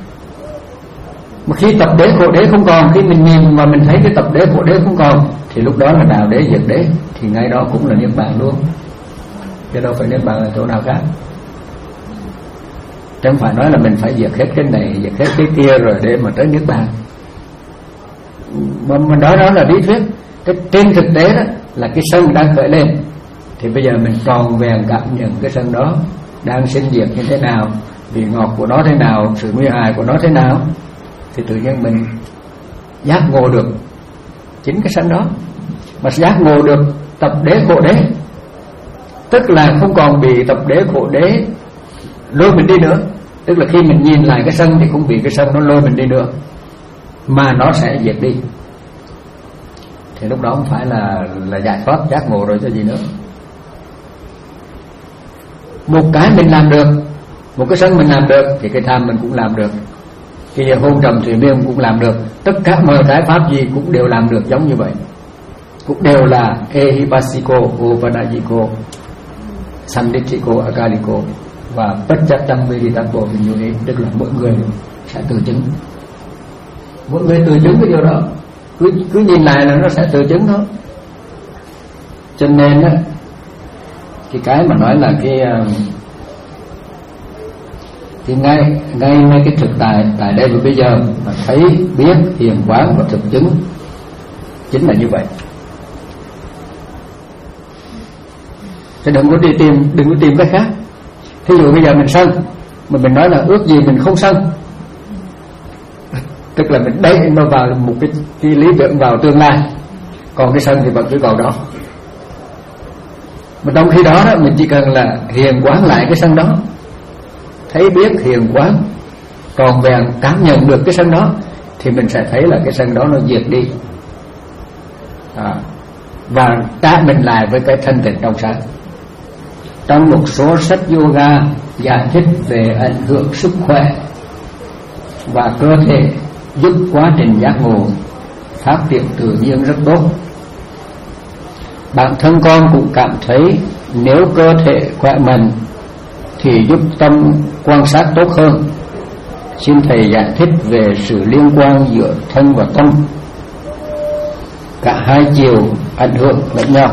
Mà khi tập đế khổ đế không còn, khi mình nhìn mà mình thấy cái tập đế khổ đế không còn, thì lúc đó là đạo đế diệt đế, thì ngay đó cũng là Niết Bàn luôn, chứ đâu phải Niết Bàn là chỗ nào khác. Chẳng phải nói là mình phải diệt hết cái này, diệt hết cái kia rồi để mà tới Niết Bàn. Mà mình nói đó là lý thuyết. Cái trên thực tế đó là cái sân đang khởi lên, thì bây giờ mình tròn vẹn cảm nhận cái sân đó đang sinh diệt như thế nào, vị ngọt của nó thế nào, sự nguy hại của nó thế nào, thì tự nhiên mình giác ngộ được chính cái sân đó. Mà giác ngộ được tập đế khổ đế, tức là không còn bị tập đế khổ đế lôi mình đi nữa. Tức là khi mình nhìn lại cái sân thì không bị cái sân nó lôi mình đi nữa, mà nó sẽ diệt đi. Thì lúc đó không phải là là giải thoát giác ngộ rồi cho gì nữa. Một cái mình làm được, một cái sân mình làm được, thì cái tham mình cũng làm được, cái hôn trầm thủy miên cũng làm được. Tất cả mọi cái pháp gì cũng đều làm được giống như vậy, cũng đều là Ehipasiko, Upanajiko, Sanditiko, Akaliko và Pachattam Veditapo Vinyuni. Tức là mỗi người sẽ tự chứng, mỗi người tự chứng cái điều đó. Cứ, cứ nhìn lại là nó sẽ tự chứng thôi. Cho nên á, cái cái mà nói là cái thì ngay ngay ngay cái thực tại tại đây và bây giờ mà thấy biết hiền quán và thực chứng chính là như vậy. Chứ đừng có đi tìm đừng có tìm cái khác. Thí dụ bây giờ mình sân, mà mình nói là ước gì mình không sân, tức là mình đẩy nó vào một cái, cái lý tưởng vào tương lai, còn cái sân thì vẫn cứ còn đó. Mà trong khi đó, đó mình chỉ cần là hiền quán lại cái sân đó, thấy biết hiền quán tròn vẹn cảm nhận được cái sân đó, thì mình sẽ thấy là cái sân đó nó diệt đi, à, và trả mình lại với cái thân tịnh trong sáng. Trong một số sách yoga giải thích về ảnh hưởng sức khỏe và cơ thể giúp quá trình giác ngộ phát triển tự nhiên rất tốt. Bản thân con cũng cảm thấy nếu cơ thể khỏe mạnh thì giúp tâm quan sát tốt hơn. Xin thầy giải thích về sự liên quan giữa thân và tâm, cả hai chiều ảnh hưởng lẫn nhau.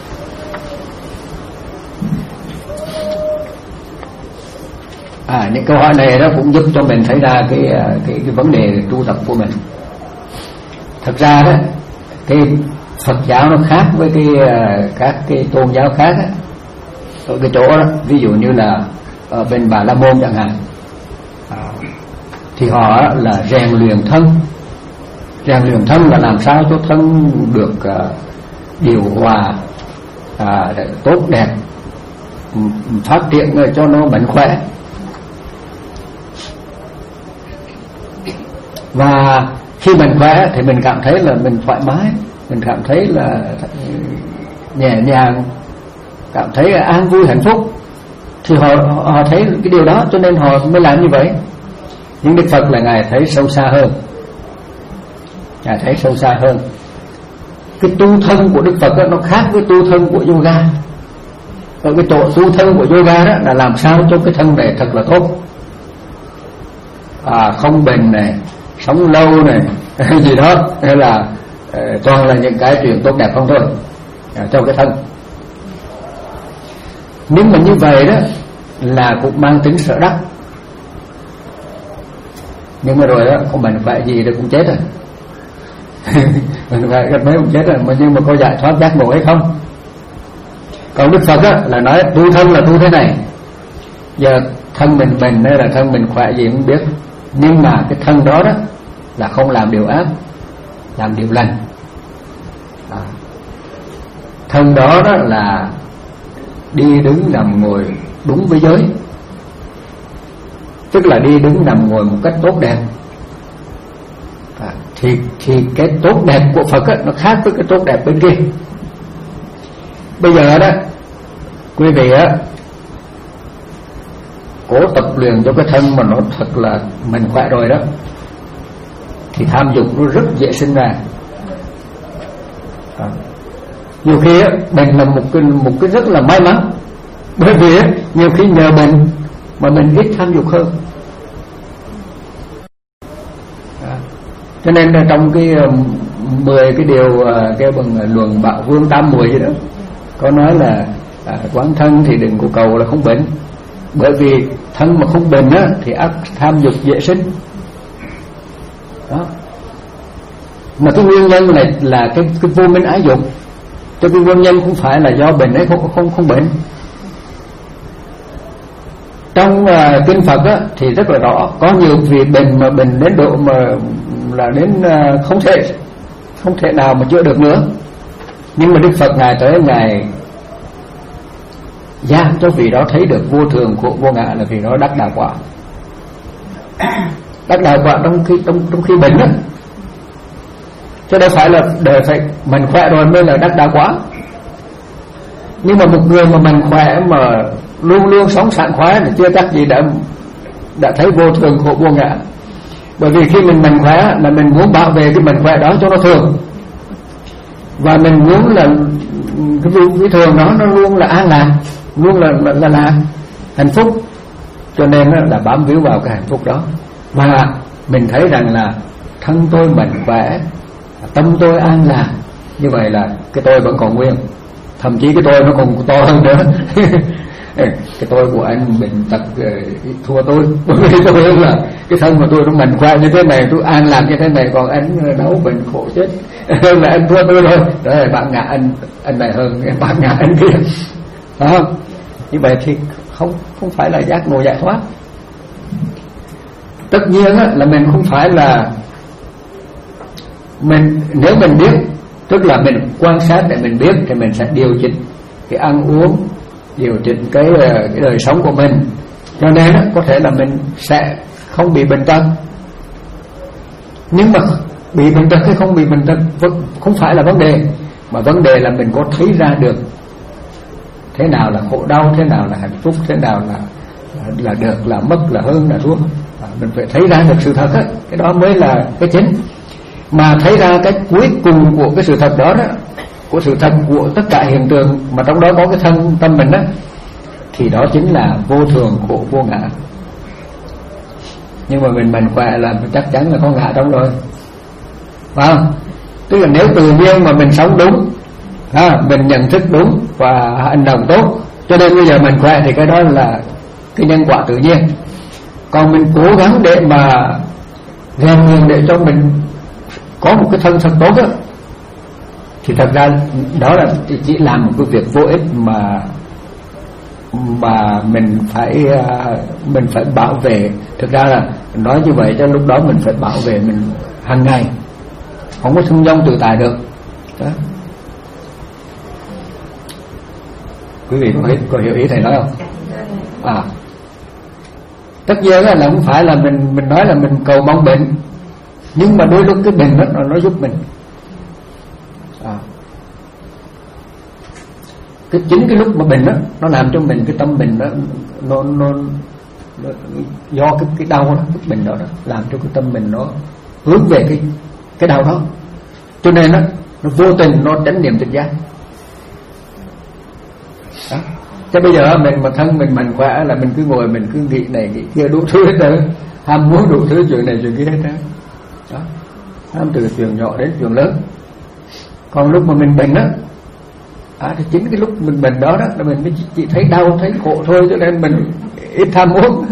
À, những câu hỏi này đó cũng giúp cho mình thấy ra cái cái cái vấn đề tu tập của mình. Thật ra đó, cái Phật giáo nó khác với cái các cái tôn giáo khác đó, ở cái chỗ đó, ví dụ như là ở bên Bà La Môn chẳng hạn, à, thì họ là rèn luyện thân. Rèn luyện thân là làm sao cho thân được uh, điều hòa, à, tốt đẹp, phát triển cho nó mạnh khỏe. Và khi mình khỏe thì mình cảm thấy là mình thoải mái, mình cảm thấy là nhẹ nhàng, cảm thấy an vui hạnh phúc. Thì họ họ thấy cái điều đó cho nên họ mới làm như vậy. Nhưng Đức Phật là Ngài thấy sâu xa hơn, Ngài thấy sâu xa hơn. Cái tu thân của Đức Phật đó, nó khác với tu thân của yoga. Ở cái chỗ tu thân của yoga đó là làm sao cho cái thân này thật là tốt, à, không bền này, sống lâu này, gì đó, hay là uh, toàn là những cái chuyện tốt đẹp không thôi, à, trong cái thân. Nhưng mà như vậy đó là cũng mang tính sợ đắc. Nhưng mà rồi đó không mạnh khỏe gì rồi cũng chết rồi. Mình phải gặp mấy cũng chết rồi, mà nhưng mà có giải thoát giác ngộ hay không? Còn Đức Phật á là nói tu thân là tu thế này, giờ thân mình mình hay là thân mình khỏe gì không biết, nhưng mà cái thân đó đó là không làm điều ác, làm điều lành. À, thân đó đó là đi đứng nằm ngồi đúng với giới, tức là đi đứng nằm ngồi một cách tốt đẹp. À, thì thì cái tốt đẹp của Phật á, nó khác với cái tốt đẹp bên kia. Bây giờ đó quý vị á cố tập luyện cho cái thân mà nó thật là mình khỏe rồi đó, thì tham dục nó rất dễ sinh ra. À, nhiều khi á mình là một cái một cái rất là may mắn, bởi vì á nhiều khi nhờ mình mà mình ít tham dục hơn. À, cho nên là trong cái mười cái điều cái bằng luận Bảo Vương tam muội gì đó có nói là à, quán thân thì đừng có cầu là không bệnh, Bởi vì thân mà không bình á thì ác tham dục dễ sinh đó. Mà cái nguyên nhân này là cái, cái vô minh ái dục, cho cái nguyên nhân cũng phải là do bệnh ấy không không không bệnh. Trong uh, kinh Phật á, thì rất là rõ, có nhiều vị bệnh mà bệnh đến độ mà là đến uh, không thể không thể nào mà chữa được nữa, nhưng mà Đức Phật ngài tới ngài giảng cho vị đó thấy được vô thường của vô ngã, là vì đó đắc đạo quả. Đắc đạo quả trong khi trong trong khi bệnh á, chứ đâu phải là đời phải mạnh khỏe rồi mới là đắc đạo quả. Nhưng mà một người mà mạnh khỏe mà luôn luôn sống sảng khoái thì chưa chắc gì đã đã thấy vô thường của vô ngã. Bởi vì khi mình mạnh khỏe là mình muốn bảo vệ cái mạnh khỏe đó cho nó thường, và mình muốn là cái cái thường đó nó luôn là an lạc, luôn là là, là, là hạnh phúc, cho nên là bám víu vào cái hạnh phúc đó. Và mình thấy rằng là thân tôi mạnh khỏe, tâm tôi an lạc, như vậy là cái tôi vẫn còn nguyên, thậm chí cái tôi nó còn to hơn nữa. Cái tôi của anh bệnh tật thua tôi, bởi vì tôi là cái thân mà tôi nó mạnh khỏe như thế này, tôi an lạc như thế này, còn anh đau bệnh khổ chết là anh thua tôi rồi. Đó là bạn ngã anh anh này hơn bạn ngã anh kia, phải không? Như vậy thì không không phải là giác ngộ giải thoát. Tất nhiên á, là mình không phải là mình, nếu mình biết, tức là mình quan sát để mình biết, thì mình sẽ điều chỉnh cái ăn uống, điều chỉnh cái, cái đời sống của mình, cho nên á, có thể là mình sẽ không bị bệnh tật. Nhưng mà bị bệnh tật hay không bị bệnh tật không phải là vấn đề, mà vấn đề là mình có thấy ra được thế nào là khổ đau, thế nào là hạnh phúc, thế nào là là được, là mất, là hơn, là thua. Mình phải thấy ra được sự thật á, cái đó mới là cái chính. Mà thấy ra cái cuối cùng của cái sự thật đó đó, của sự thật của tất cả hiện tượng, mà trong đó có cái thân tâm mình đó, thì đó chính là vô thường khổ vô ngã. Nhưng mà mình mạnh khỏe là chắc chắn là có ngã trong rồi, phải không? Tức là nếu tự nhiên mà mình sống đúng, à, mình nhận thức đúng và hành động tốt, cho nên bây giờ mình khỏe, thì cái đó là cái nhân quả tự nhiên. Còn mình cố gắng để mà rèn luyện để cho mình có một cái thân thật tốt đó, thì thật ra đó là chỉ làm một cái việc vô ích mà mà mình phải mình phải bảo vệ. Thực ra là nói như vậy cho lúc đó mình phải bảo vệ mình hàng ngày, không có thông dong tự tại được đó. Quý vị có, có hiểu ý thầy nói không? À, tất nhiên là không phải là mình mình nói là mình cầu mong bệnh, nhưng mà đôi lúc cái bệnh đó nó, nó giúp mình. À, cái chính cái lúc mà bệnh đó nó làm cho mình cái tâm mình đó, nó nó, nó do cái cái đau đó, cái bệnh đó, đó làm cho cái tâm mình nó hướng về cái cái đau đó, cho nên đó, nó vô tình nó tránh niệm tỉnh giác. Đó. Chứ bây giờ mình mà thân mình mạnh khỏe là mình cứ ngồi mình cứ nghĩ này nghĩ kia đủ thứ hết trơn, ham muốn đủ thứ chuyện này chuyện kia hết trơn. Đó, ham từ chuyện nhỏ đến chuyện lớn. Còn lúc mà mình bệnh đó, à, thì chính cái lúc mình bệnh đó đó là mình mới chỉ thấy đau thấy khổ thôi, cho nên mình ít tham muốn.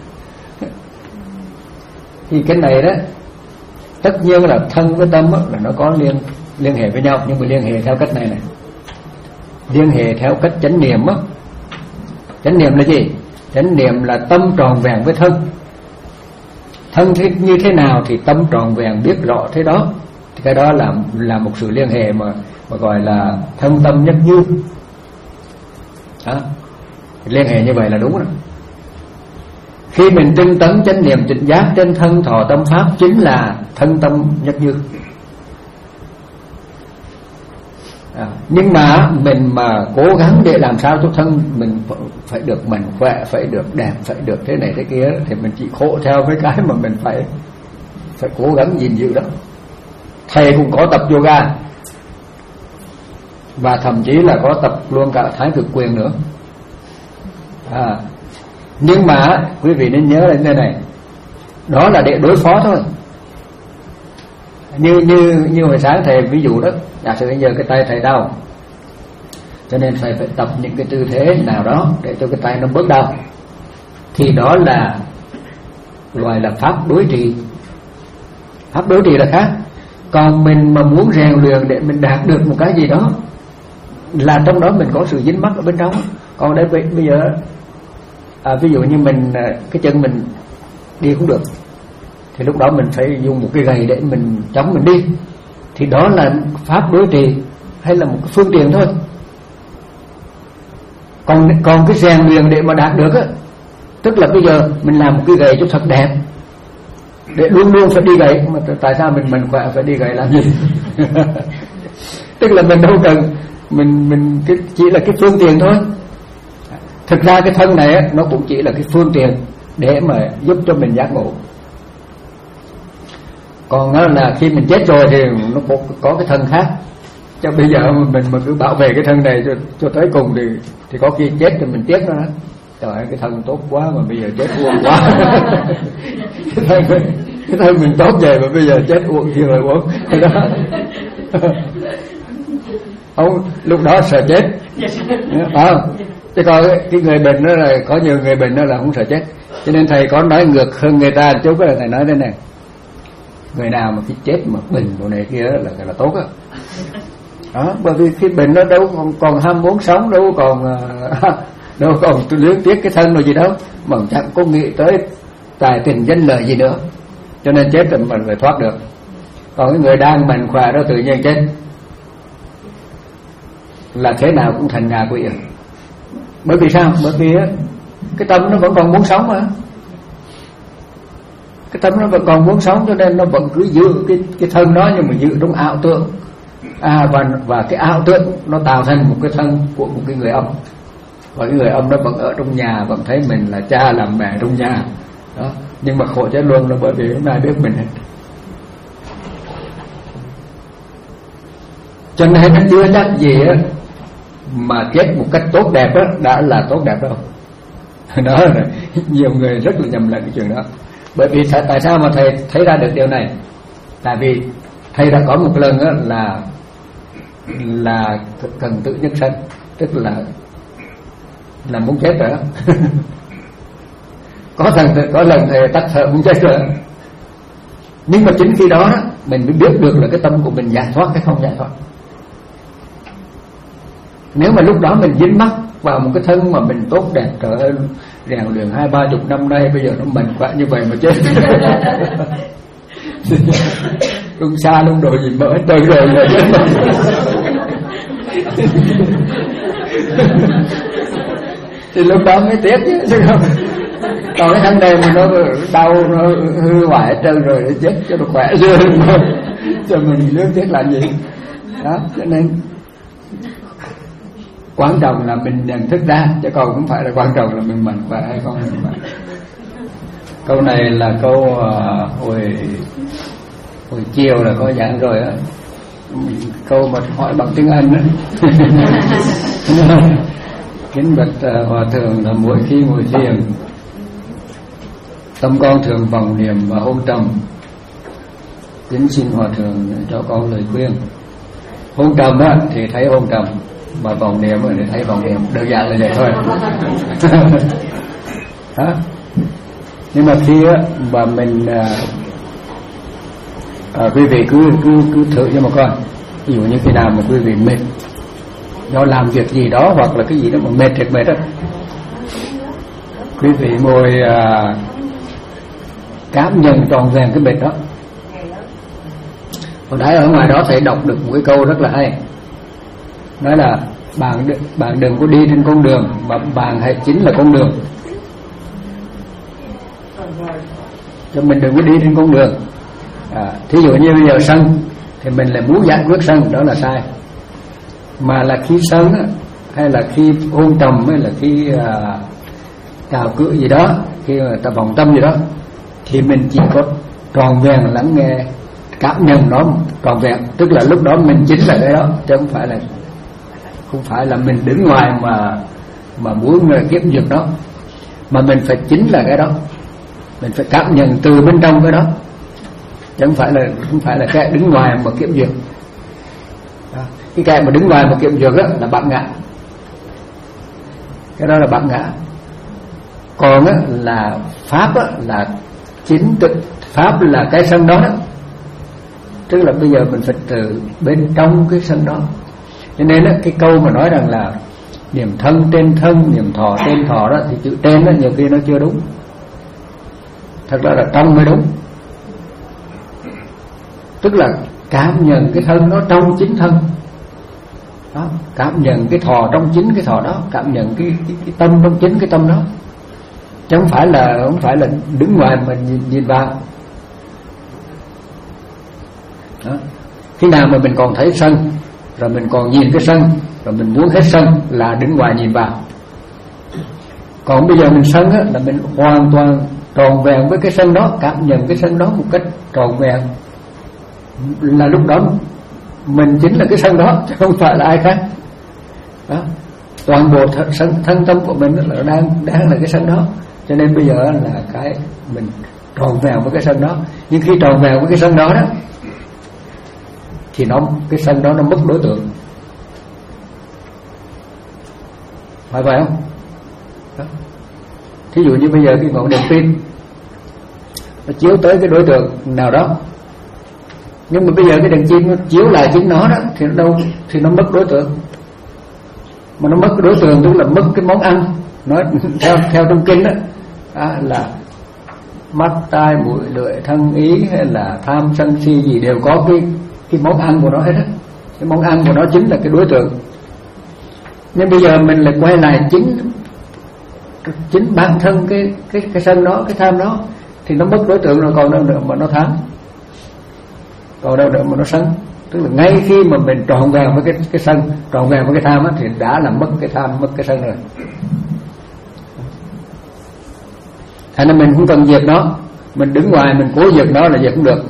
Thì cái này đó, tất nhiên là thân với tâm đó, là nó có liên liên hệ với nhau, nhưng mà liên hệ theo cách này này, liên hệ theo cách chánh niệm á. Chánh niệm là gì? Chánh niệm là tâm tròn vẹn với thân. Thân thế như thế nào thì tâm tròn vẹn biết rõ thế đó. Thì cái đó là là một sự liên hệ mà mà gọi là thân tâm nhất như. Đó. Liên hệ như vậy là đúng rồi. Khi mình tinh tấn chánh niệm tỉnh giác trên thân thọ tâm pháp chính là thân tâm nhất như. À, nhưng mà mình mà cố gắng để làm sao cho thân mình phải được mạnh khỏe, phải được đẹp, phải được thế này thế kia, thì mình chỉ khổ theo với cái mà mình phải phải cố gắng gìn giữ đó. Thầy cũng có tập yoga, và thậm chí là có tập luôn cả thái cực quyền nữa. À, nhưng mà quý vị nên nhớ đến đây này, đó là để đối phó thôi. Như như như hồi sáng thầy ví dụ đó, giả sử bây giờ cái tay thầy đau, cho nên thầy phải tập những cái tư thế nào đó để cho cái tay nó bớt đau. thì đó là gọi là pháp đối trị. Pháp đối trị là khác. Còn mình mà muốn rèn luyện để mình đạt được một cái gì đó là trong đó mình có sự dính mắc ở bên trong. Còn đây bây giờ à, ví dụ như mình cái chân mình đi không được thì lúc đó mình phải dùng một cái gậy để mình chống mình đi, thì đó là pháp đối trị hay là một cái phương tiện thôi. Còn còn cái rèn luyện để mà đạt được á, tức là bây giờ mình làm một cái gậy cho thật đẹp để luôn luôn phải đi gậy, mà tại sao mình mình khỏe phải đi gậy làm gì? Tức là mình đâu cần, mình mình cái chỉ là cái phương tiện thôi. Thực ra cái thân này á, nó cũng chỉ là cái phương tiện để mà giúp cho mình giác ngộ. Còn đó là khi mình chết rồi thì nó có, có cái thân khác. Chứ bây giờ mình mà cứ bảo vệ cái thân này cho, cho tới cùng thì thì có khi chết thì mình tiếc nó đó. Trời ơi, cái thân tốt quá mà bây giờ chết uổng quá. cái, thân mình, cái thân mình tốt vậy mà bây giờ chết uổng thì rồi uổng. Đó. Không, lúc đó sợ chết. À, chứ còn cái người bệnh đó là có nhiều người bệnh đó là không sợ chết. Cho nên thầy có nói ngược hơn người ta chút là thầy nói thế này: người nào mà khi chết mà bệnh đồ này kia là là tốt á. Đó, bởi vì khi bệnh nó đâu còn, còn ham muốn sống, đâu còn đâu còn luyến tiếc cái thân rồi gì đâu, mà chẳng có nghĩ tới tài tình danh lợi gì nữa, cho nên chết thì mình phải thoát được. Còn cái người đang mạnh khỏe đó tự nhiên chết là thế nào cũng thành ngạ quỷ. Bởi vì sao? Bởi vì cái tâm nó vẫn còn muốn sống mà, cái tâm nó vẫn còn muốn sống, cho nên nó vẫn cứ giữ cái cái thân đó, nhưng mà giữ trong ảo tưởng. À, và và cái ảo tưởng nó tạo thành một cái thân của một cái người âm, và cái người âm nó vẫn ở trong nhà, vẫn thấy mình là cha làm mẹ trong nhà đó, nhưng mà khổ chết luôn là bởi vì hôm nay biết mình hết. Cho nên nó chưa chắc gì á mà chết một cách tốt đẹp đó đã là tốt đẹp đâu. Đó là nhiều người rất là nhầm lẫn cái chuyện đó. Bởi vì tại sao mà thầy thấy ra được điều này? Tại vì thầy đã có một lần đó là là cần tự nhất sanh, tức là là muốn chết rồi đó. có lần có lần thầy tắt thở muốn chết rồi, nhưng mà chính khi đó, đó mình mới biết được là cái tâm của mình giải thoát hay không giải thoát. Nếu mà lúc đó mình dính mắc vào một cái thân mà mình tốt đẹp, trời ơi, rèn luyện hai ba chục năm nay, bây giờ nó mạnh quá như vậy mà chết. Không xa luôn đồ gì mở trời rồi rồi chết. Thì lúc đó mới tiếc chứ không. Còn cái thân này mà nó đau, nó hư hoại hết trơn rồi, nó chết cho nó khỏe chưa, cho mình lướt chết làm gì đó. Cho nên quan trọng là mình nhận thức ra, chứ còn không phải là quan trọng là mình mạnh khỏe hay không mạnh. Câu này là câu uh, hồi hồi chiều là có giảng rồi á, câu mà hỏi bằng tiếng Anh á. Kính bạch uh, hòa thượng là mỗi khi ngồi thiền, tâm con thường vọng niệm và hôn trầm. Kính xin hòa thượng cho con lời khuyên. Hôn trầm á thì thấy hôn trầm, mà vọng niệm thì thấy vọng niệm, đơn giản là vậy thôi. Đó. Nhưng mà khi á mà mình à, à, quý vị cứ cứ cứ thử cho mà coi. Ví dụ như khi nào mà quý vị mệt do làm việc gì đó, hoặc là cái gì đó mà mệt thiệt mệt á, quý vị ngồi à, cảm nhận tròn vẹn cái mệt đó. Hồi nãy ở ngoài đó thầy đọc được một cái câu rất là hay, nói là bạn bạn đừng có đi trên con đường, mà bạn hãy chính là con đường. Cho mình đừng có đi trên con đường. À, thí dụ như bây giờ sân thì mình là muốn giải quyết sân, đó là sai. Mà là khi sân á, hay là khi hôn trầm, hay là khi à, cào cựa gì đó, khi mà ta vòng tâm gì đó, thì mình chỉ có tròn vẹn lắng nghe, cảm nhận nó tròn vẹn, tức là lúc đó mình chính là cái đó, chứ không phải là không phải là mình đứng ngoài mà mà muốn kiếm duyệt đó, mà mình phải chính là cái đó, mình phải cảm nhận từ bên trong cái đó, chứ không phải là không phải là cái đứng ngoài mà kiếm duyệt. Cái cái mà đứng ngoài mà kiếm duyệt đó là bạn ngã, cái đó là bạn ngã. Còn á, là pháp á, là chính tự pháp là cái sân đó đó. Tức là bây giờ mình phải từ bên trong cái sân đó. Cho nên á, cái câu mà nói rằng là niệm thân trên thân, niệm thọ trên thọ đó, thì chữ trên đó nhiều khi nó chưa đúng. Thật ra là trong mới đúng. Tức là cảm nhận cái thân nó trong chính thân đó, cảm nhận cái thọ trong chính cái thọ đó, cảm nhận cái, cái, cái tâm trong chính cái tâm đó, chứ không phải là không phải là đứng ngoài mà nhìn, nhìn vào đó. Khi nào mà mình còn thấy sân, rồi mình còn nhìn cái sân, rồi mình muốn hết sân là đứng ngoài nhìn vào. Còn bây giờ mình sân á, là mình hoàn toàn tròn vẹn với cái sân đó, cảm nhận cái sân đó một cách tròn vẹn, là lúc đó mình chính là cái sân đó, chứ không phải là ai khác đó. Toàn bộ thân, thân, thân tâm của mình là đang đang là cái sân đó. Cho nên bây giờ là cái mình tròn vẹn với cái sân đó. Nhưng khi tròn vẹn với cái sân đó đó, thì nó cái sân đó nó mất đối tượng, phải vậy không đó. Thí dụ như bây giờ cái ngọn đèn pin nó chiếu tới cái đối tượng nào đó, nhưng mà bây giờ cái đèn pin nó chiếu lại chính nó đó, thì nó đâu thì nó mất đối tượng. Mà nó mất cái đối tượng tức là mất cái món ăn. Nói theo theo trong kinh đó, à, là mắt tai mũi lưỡi thân ý hay là tham sân si gì đều có cái cái món ăn của nó hết á. Cái món ăn của nó chính là cái đối tượng. Nhưng bây giờ mình lại quay lại chính chính bản thân cái cái cái sân đó, cái tham đó, thì nó mất đối tượng rồi, còn đâu nữa mà nó tham, còn đâu nữa mà nó sân. Tức là ngay khi mà mình tròn vẹn với cái cái sân, tròn vẹn với cái tham á, thì đã là mất cái tham, mất cái sân rồi. Thành ra mình không cần diệt nó, mình đứng ngoài mình cố diệt nó là diệt không được.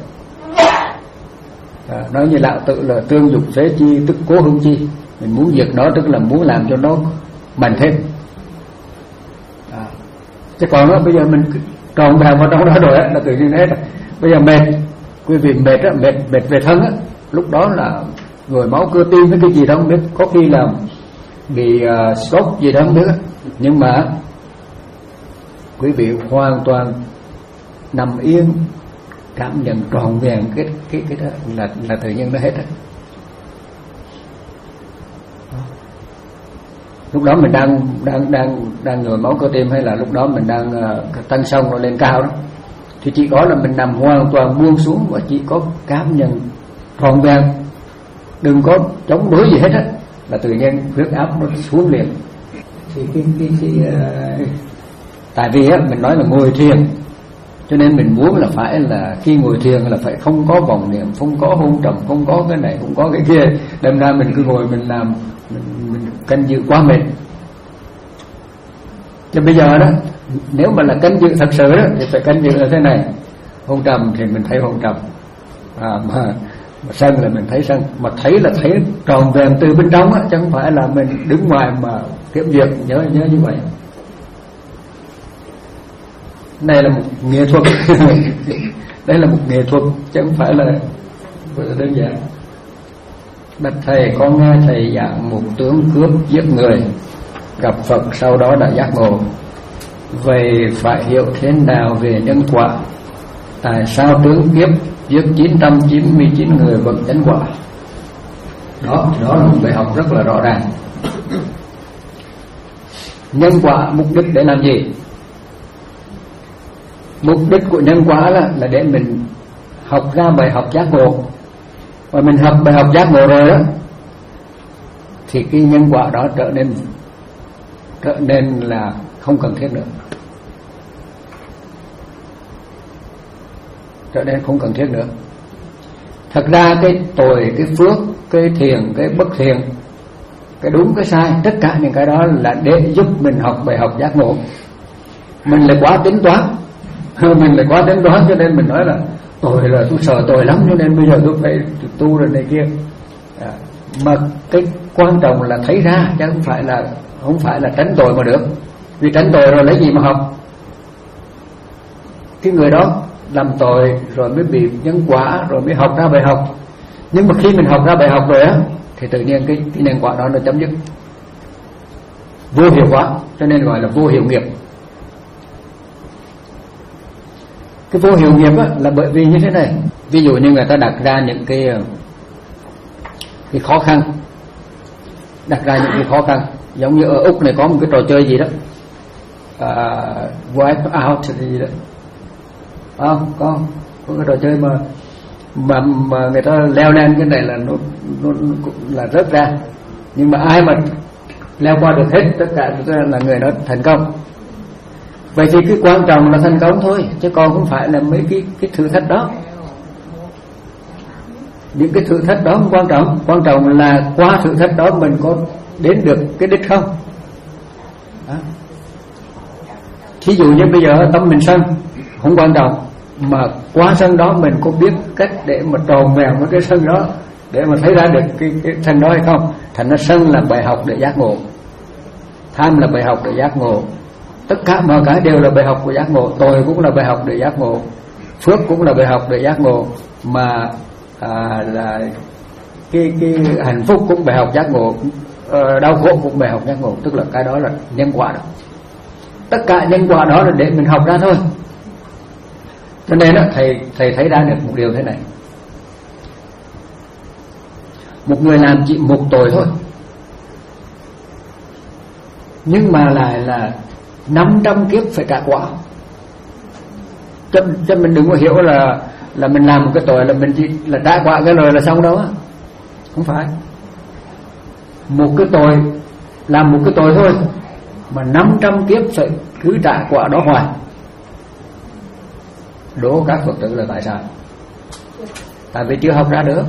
À, nói như lão tự là tương dục phế chi tức cố hưng chi. Mình muốn diệt nó tức là muốn làm cho nó mạnh thêm. À, chứ còn đó, bây giờ mình tròn vẹn vào trong đó rồi á, là tự nhiên hết. Bây giờ mệt, quý vị mệt á, mệt mệt về thân á, lúc đó là nhồi máu cơ tim với cái gì đó không biết, có khi là bị uh, stroke gì đó không biết. Nhưng mà quý vị hoàn toàn nằm yên, cảm nhận trọn vẹn cái cái cái đó là là tự nhiên nó hết á. Lúc đó mình đang đang đang đang nhồi máu cơ tim, hay là lúc đó mình đang uh, tăng sông nó lên cao đó, thì chỉ có là mình nằm hoàn toàn buông xuống và chỉ có cảm nhận trọn vẹn, đừng có chống đối gì hết á, là tự nhiên huyết áp nó xuống liền. Thì cái cái, cái uh, tại vì á mình nói là ngồi thiền, cho nên mình muốn là phải là khi ngồi thiền là phải không có vọng niệm, không có hôn trầm, không có cái này, không có cái kia. Đâm ra mình cứ ngồi mình làm mình, mình canh giữ quá mệt. Chứ bây giờ đó, nếu mà là canh giữ thật sự đó, thì phải canh giữ là thế này. Hôn trầm thì mình thấy hôn trầm, à, mà, mà sân là mình thấy sân, mà thấy là thấy tròn vẹn từ bên trong á, chứ không phải là mình đứng ngoài mà kiểm duyệt. Nhớ nhớ như vậy. Đây là một nghệ thuật. Đây là một nghệ thuật chứ không phải là đơn giản. Bạch thầy, con nghe thầy giảng một tướng cướp giết người, gặp Phật sau đó đã giác ngộ. Vậy phải hiểu thế nào về nhân quả? Tại sao tướng kiếp giết chín trăm chín mươi chín người vẫn nhân quả? Đó, đó là một bài học rất là rõ ràng. Nhân quả mục đích để làm gì? Mục đích của nhân quả là, là để mình học ra bài học giác ngộ. Và mình học bài học giác ngộ rồi đó, thì cái nhân quả đó trở nên trở nên là không cần thiết nữa, trở nên không cần thiết nữa. Thật ra cái tội, cái phước, cái thiền, cái bất thiền, cái đúng, cái sai, tất cả những cái đó là để giúp mình học bài học giác ngộ. Mình lại quá tính toán, mình lại quá tính toán cho nên mình nói là tội là tôi sợ tội lắm, cho nên bây giờ tôi phải tu rồi này kia. À, mà cái quan trọng là thấy ra, chứ không phải là không phải là tránh tội mà được. Vì tránh tội rồi lấy gì mà học? Cái người đó làm tội rồi mới bị nhân quả, rồi mới học ra bài học. Nhưng mà khi mình học ra bài học rồi á, thì tự nhiên cái, cái nhân quả đó nó chấm dứt, vô hiệu quả, cho nên gọi là vô hiệu nghiệp. Cái vô hiệu nghiệp á, là bởi vì như thế này. Ví dụ như người ta đặt ra những cái cái khó khăn, đặt ra những cái khó khăn, giống như ở Úc này có một cái trò chơi gì đó, uh, wipe out gì đó, không có có cái trò chơi mà mà mà người ta leo lên cái này là nó, nó, nó là rớt ra, nhưng mà ai mà leo qua được hết tất cả là người đó thành công. Vậy thì cái quan trọng là thành công thôi, chứ còn không phải là mấy cái cái thử thách đó. Những cái thử thách đó không quan trọng, quan trọng là qua thử thách đó mình có đến được cái đích không. Đó. Thí dụ như bây giờ tâm mình sân không quan trọng, mà qua sân đó mình có biết cách để mà tròn vẹn với cái sân đó để mà thấy ra được cái, cái sân đó hay không. Thành ra sân là bài học để giác ngộ, tham là bài học để giác ngộ, tất cả mọi cái đều là bài học của giác ngộ. Tội cũng là bài học để giác ngộ, phước cũng là bài học để giác ngộ, mà à, là cái cái hạnh phúc cũng bài học giác ngộ, ờ, đau khổ cũng bài học giác ngộ. Tức là cái đó là nhân quả đó. Tất cả nhân quả đó là để mình học ra thôi. Cho nên đó, thầy thầy thấy ra được một điều thế này: một người làm chỉ một tội thôi, nhưng mà lại là năm trăm kiếp phải trả quả. Cho, cho mình đừng có hiểu là là mình làm một cái tội là mình chỉ là trả quả cái rồi là xong đâu á. Không phải. Một cái tội, làm một cái tội thôi mà năm trăm kiếp phải cứ trả quả đó hoài. Đố các Phật tử là tại sao? Tại vì chưa học ra được.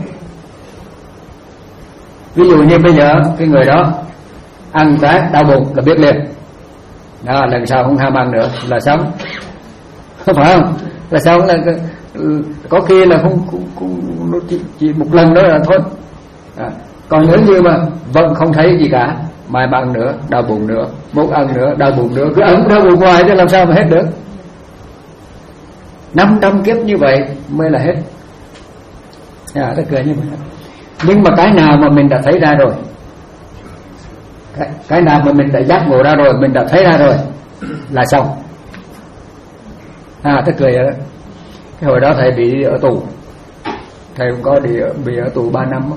Ví dụ như bây giờ cái người đó ăn cái đau bụng là biết liền, đó, lần sau không ham ăn nữa là sống. Không phải không? Là sống là có khi là không, không, không chỉ, chỉ một lần đó là thôi. À, còn nếu như mà vẫn không thấy gì cả, mai mà ăn nữa đau bụng nữa, mốt ăn nữa đau bụng nữa, cứ ăn đau bụng hoài chứ làm sao mà hết được. Năm trăm kiếp như vậy mới là hết. À, ta cười như vậy. Nhưng mà cái nào mà mình đã thấy ra rồi, cái, cái nào mà mình đã giác ngộ ra rồi, mình đã thấy ra rồi là xong. À, ta cười vậy đó. Cái hồi đó thầy bị ở tù, thầy cũng có đi bị ở tù ba năm.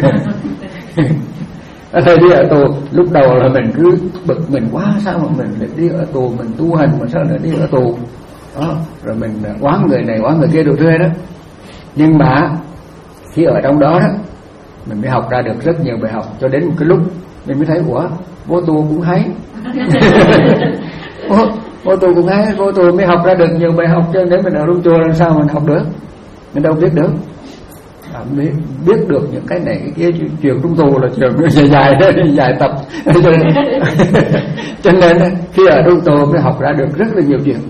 Thầy đi ở tù, lúc đầu là mình cứ bực mình quá, sao mà mình lại đi ở tù, mình tu hành mà sao lại đi ở tù đó, rồi mình oán người này oán người kia đủ thứ đó. Nhưng mà khi ở trong đó đó, mình mới học ra được rất nhiều bài học. Cho đến một cái lúc mình mới thấy ủa, vô tù cũng hay. vô, vô tù cũng hay, vô tù mới học ra được nhiều bài học. Cho nên mình ở trong chùa làm sao mình học được, mình đâu biết được. À, biết, biết được những cái này cái kia. Chuyện trong tù là chuyện dài dài dài tập. Cho nên, cho nên khi ở trong tù mới học ra được rất là nhiều chuyện.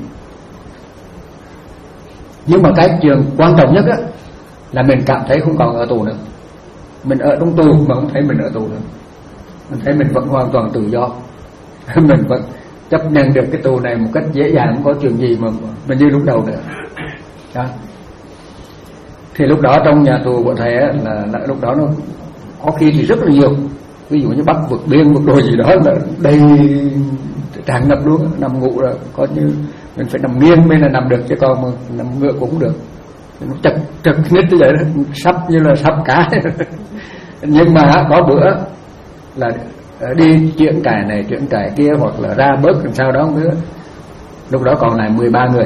Nhưng mà cái chuyện quan trọng nhất á là mình cảm thấy không còn ở tù nữa. Mình ở trong tù mà không thấy mình ở tù nữa. Mình thấy mình vẫn hoàn toàn tự do. Mình vẫn chấp nhận được cái tù này một cách dễ dàng, không có chuyện gì mà mình như lúc đầu nữa. Đó. Thì lúc đó trong nhà tù của thầy á, là, là lúc đó nó có khi thì rất là nhiều. Ví dụ như bắt vượt biên vượt đồi gì đó là đầy tràn ngập luôn. Nằm ngủ là có như mình phải nằm nghiêng mới là nằm được, chứ còn mà nằm ngựa cũng không được. Nó chật chật nít như vậy đó, sắp như là sắp cá. Nhưng mà có bữa là đi chuyển cải này chuyển cải kia, hoặc là ra bớt làm sao đó không biết. Lúc đó còn lại mười ba người.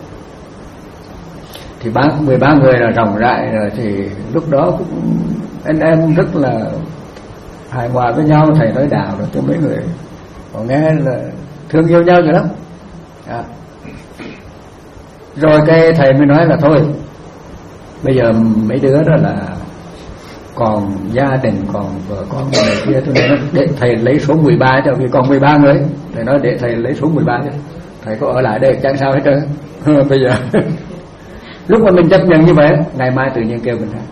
Thì mười ba người là ròng rại rồi, thì lúc đó cũng anh em rất là hài hòa với nhau. Thầy nói đạo rồi cho mấy người còn nghe là thương yêu nhau rồi lắm. À. Rồi cái thầy mới nói là thôi, bây giờ mấy đứa đó là còn gia đình, còn vợ con này kia, cho nên để thầy lấy số mười ba cho, vì còn mười ba người. Thầy nói để thầy lấy số mười ba cho, thầy có ở lại đây chẳng sao hết trơn. Bây giờ lúc mà mình chấp nhận như vậy, ngày mai tự nhiên kêu mình ra.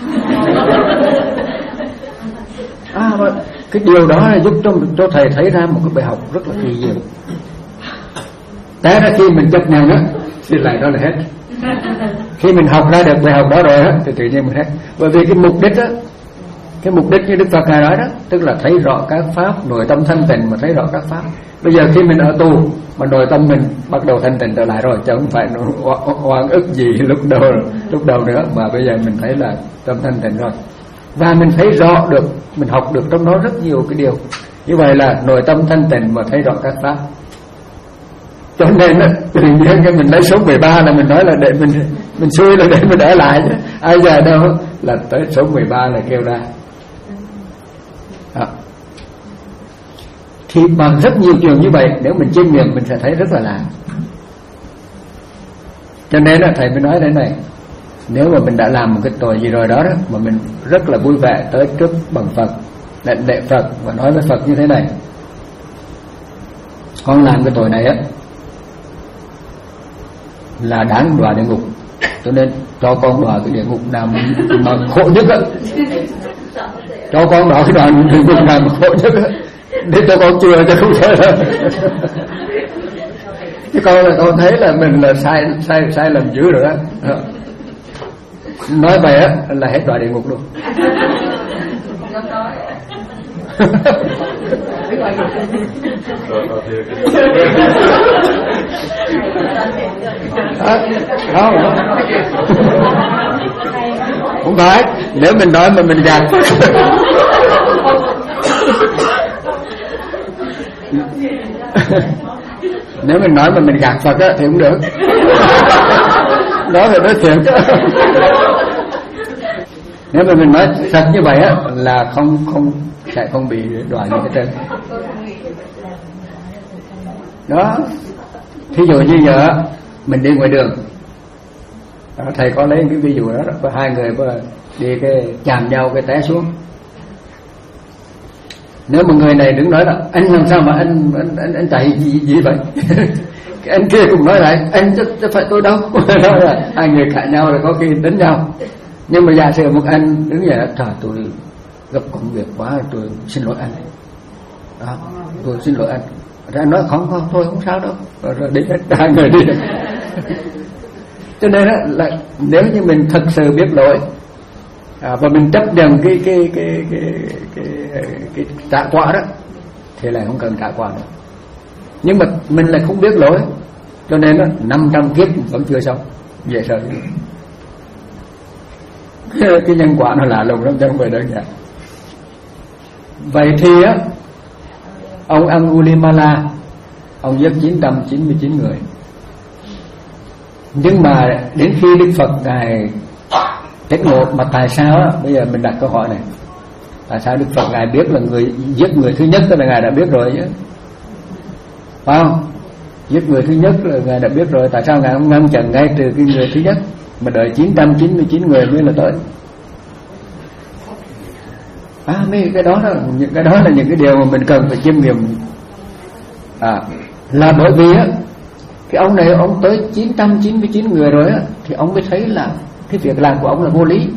À, cái điều đó là giúp cho, cho thầy thấy ra một cái bài học rất là kỳ diệu. Té ra khi mình chấp nhận á thì lại đó là hết. Khi mình học ra được bài học đó rồi á thì tự nhiên mình hết. Bởi vì cái mục đích á Cái mục đích như Đức Phật Ngài nói đó, tức là thấy rõ các pháp, nội tâm thanh tịnh mà thấy rõ các pháp. Bây giờ khi mình ở tù mà nội tâm mình bắt đầu thanh tịnh trở lại rồi, chứ không phải oan ức gì lúc đầu lúc đầu nữa, mà bây giờ mình thấy là tâm thanh tịnh rồi, và mình thấy rõ được, mình học được trong đó rất nhiều cái điều. Như vậy là nội tâm thanh tịnh mà thấy rõ các pháp. Cho nên á, tự nhiên cái mình lấy số mười ba là mình nói là để mình mình xui là để mình ở lại chứ ai giờ đâu, là tới số mười ba là kêu ra. Đó. Thì bằng rất nhiều trường như vậy, nếu mình chiêm nghiệm mình sẽ thấy rất là lạ. Cho nên là thầy mới nói thế này, nếu mà mình đã làm một cái tội gì rồi đó, đó mà mình rất là vui vẻ tới trước bằng Phật, lệnh lệ Phật và nói với Phật như thế này: con làm cái tội này á là đáng đọa địa ngục, cho nên cho con đọa cái địa ngục nào mà khổ nhất á, cho con đọa cái đoạn địa ngục nào mà khổ nhất á, để cho con chừa cho không phải đâu. Chứ con là con thấy là mình là sai sai sai lầm dữ rồi đó. Nói vậy á là hết đọa địa ngục luôn. À, không, không phải. Nếu mình nói mà mình gạt nếu mình nói mà mình gạt Phật á thì không được. Đó là nói thiệt chứ. Nếu mà mình nói thật như vậy á là không không sẽ không bị đọa gì hết trơn. Đó. Thí dụ như giờ mình đi ngoài đường, đó, thầy có lấy cái ví dụ đó, đó có hai người đi cái chạm nhau cái té xuống. Nếu một người này đứng nói là anh làm sao mà anh anh anh, anh chạy gì, gì vậy? Cái anh kia cũng nói lại anh chứ, chứ phải tôi đâu. Đó là hai người cãi nhau rồi có khi đánh nhau. Nhưng mà giả sử một anh đứng vậy, trời tôi gặp công việc quá, tôi xin lỗi anh. Đó, tôi xin lỗi anh. Rồi anh nói không không thôi không sao đâu. Rồi, rồi đi hết hai người đi. Cho nên đó, là nếu như mình thật sự biết lỗi à, và mình chấp nhận cái cái cái cái cái, cái, cái trả quả đó thì lại không cần trả quả nữa. Nhưng mà mình lại không biết lỗi, cho nên đó, năm trăm kiếp vẫn chưa xong, dễ sợ. Cái nhân quả nó lạ lùng lắm chứ không phải đơn giản. Vậy thì á, ông Angulimala ông giết chín trăm chín mươi chín người. Nhưng mà đến khi Đức Phật Ngài chết ngộ, mà tại sao á, bây giờ mình đặt câu hỏi này, tại sao Đức Phật Ngài biết là người giết người thứ nhất là Ngài đã biết rồi chứ, phải không? Giết người thứ nhất là Ngài đã biết rồi, tại sao Ngài không ngăn chặn ngay từ cái người thứ nhất mà đợi chín trăm chín mươi chín người mới là tới? À, mấy cái đó là những cái đó là những cái điều mà mình cần phải chiêm nghiệm. À, là bởi vì á, cái ông này ông tới chín trăm chín mươi chín người rồi á, thì ông mới thấy là cái việc làm của ông là vô lý,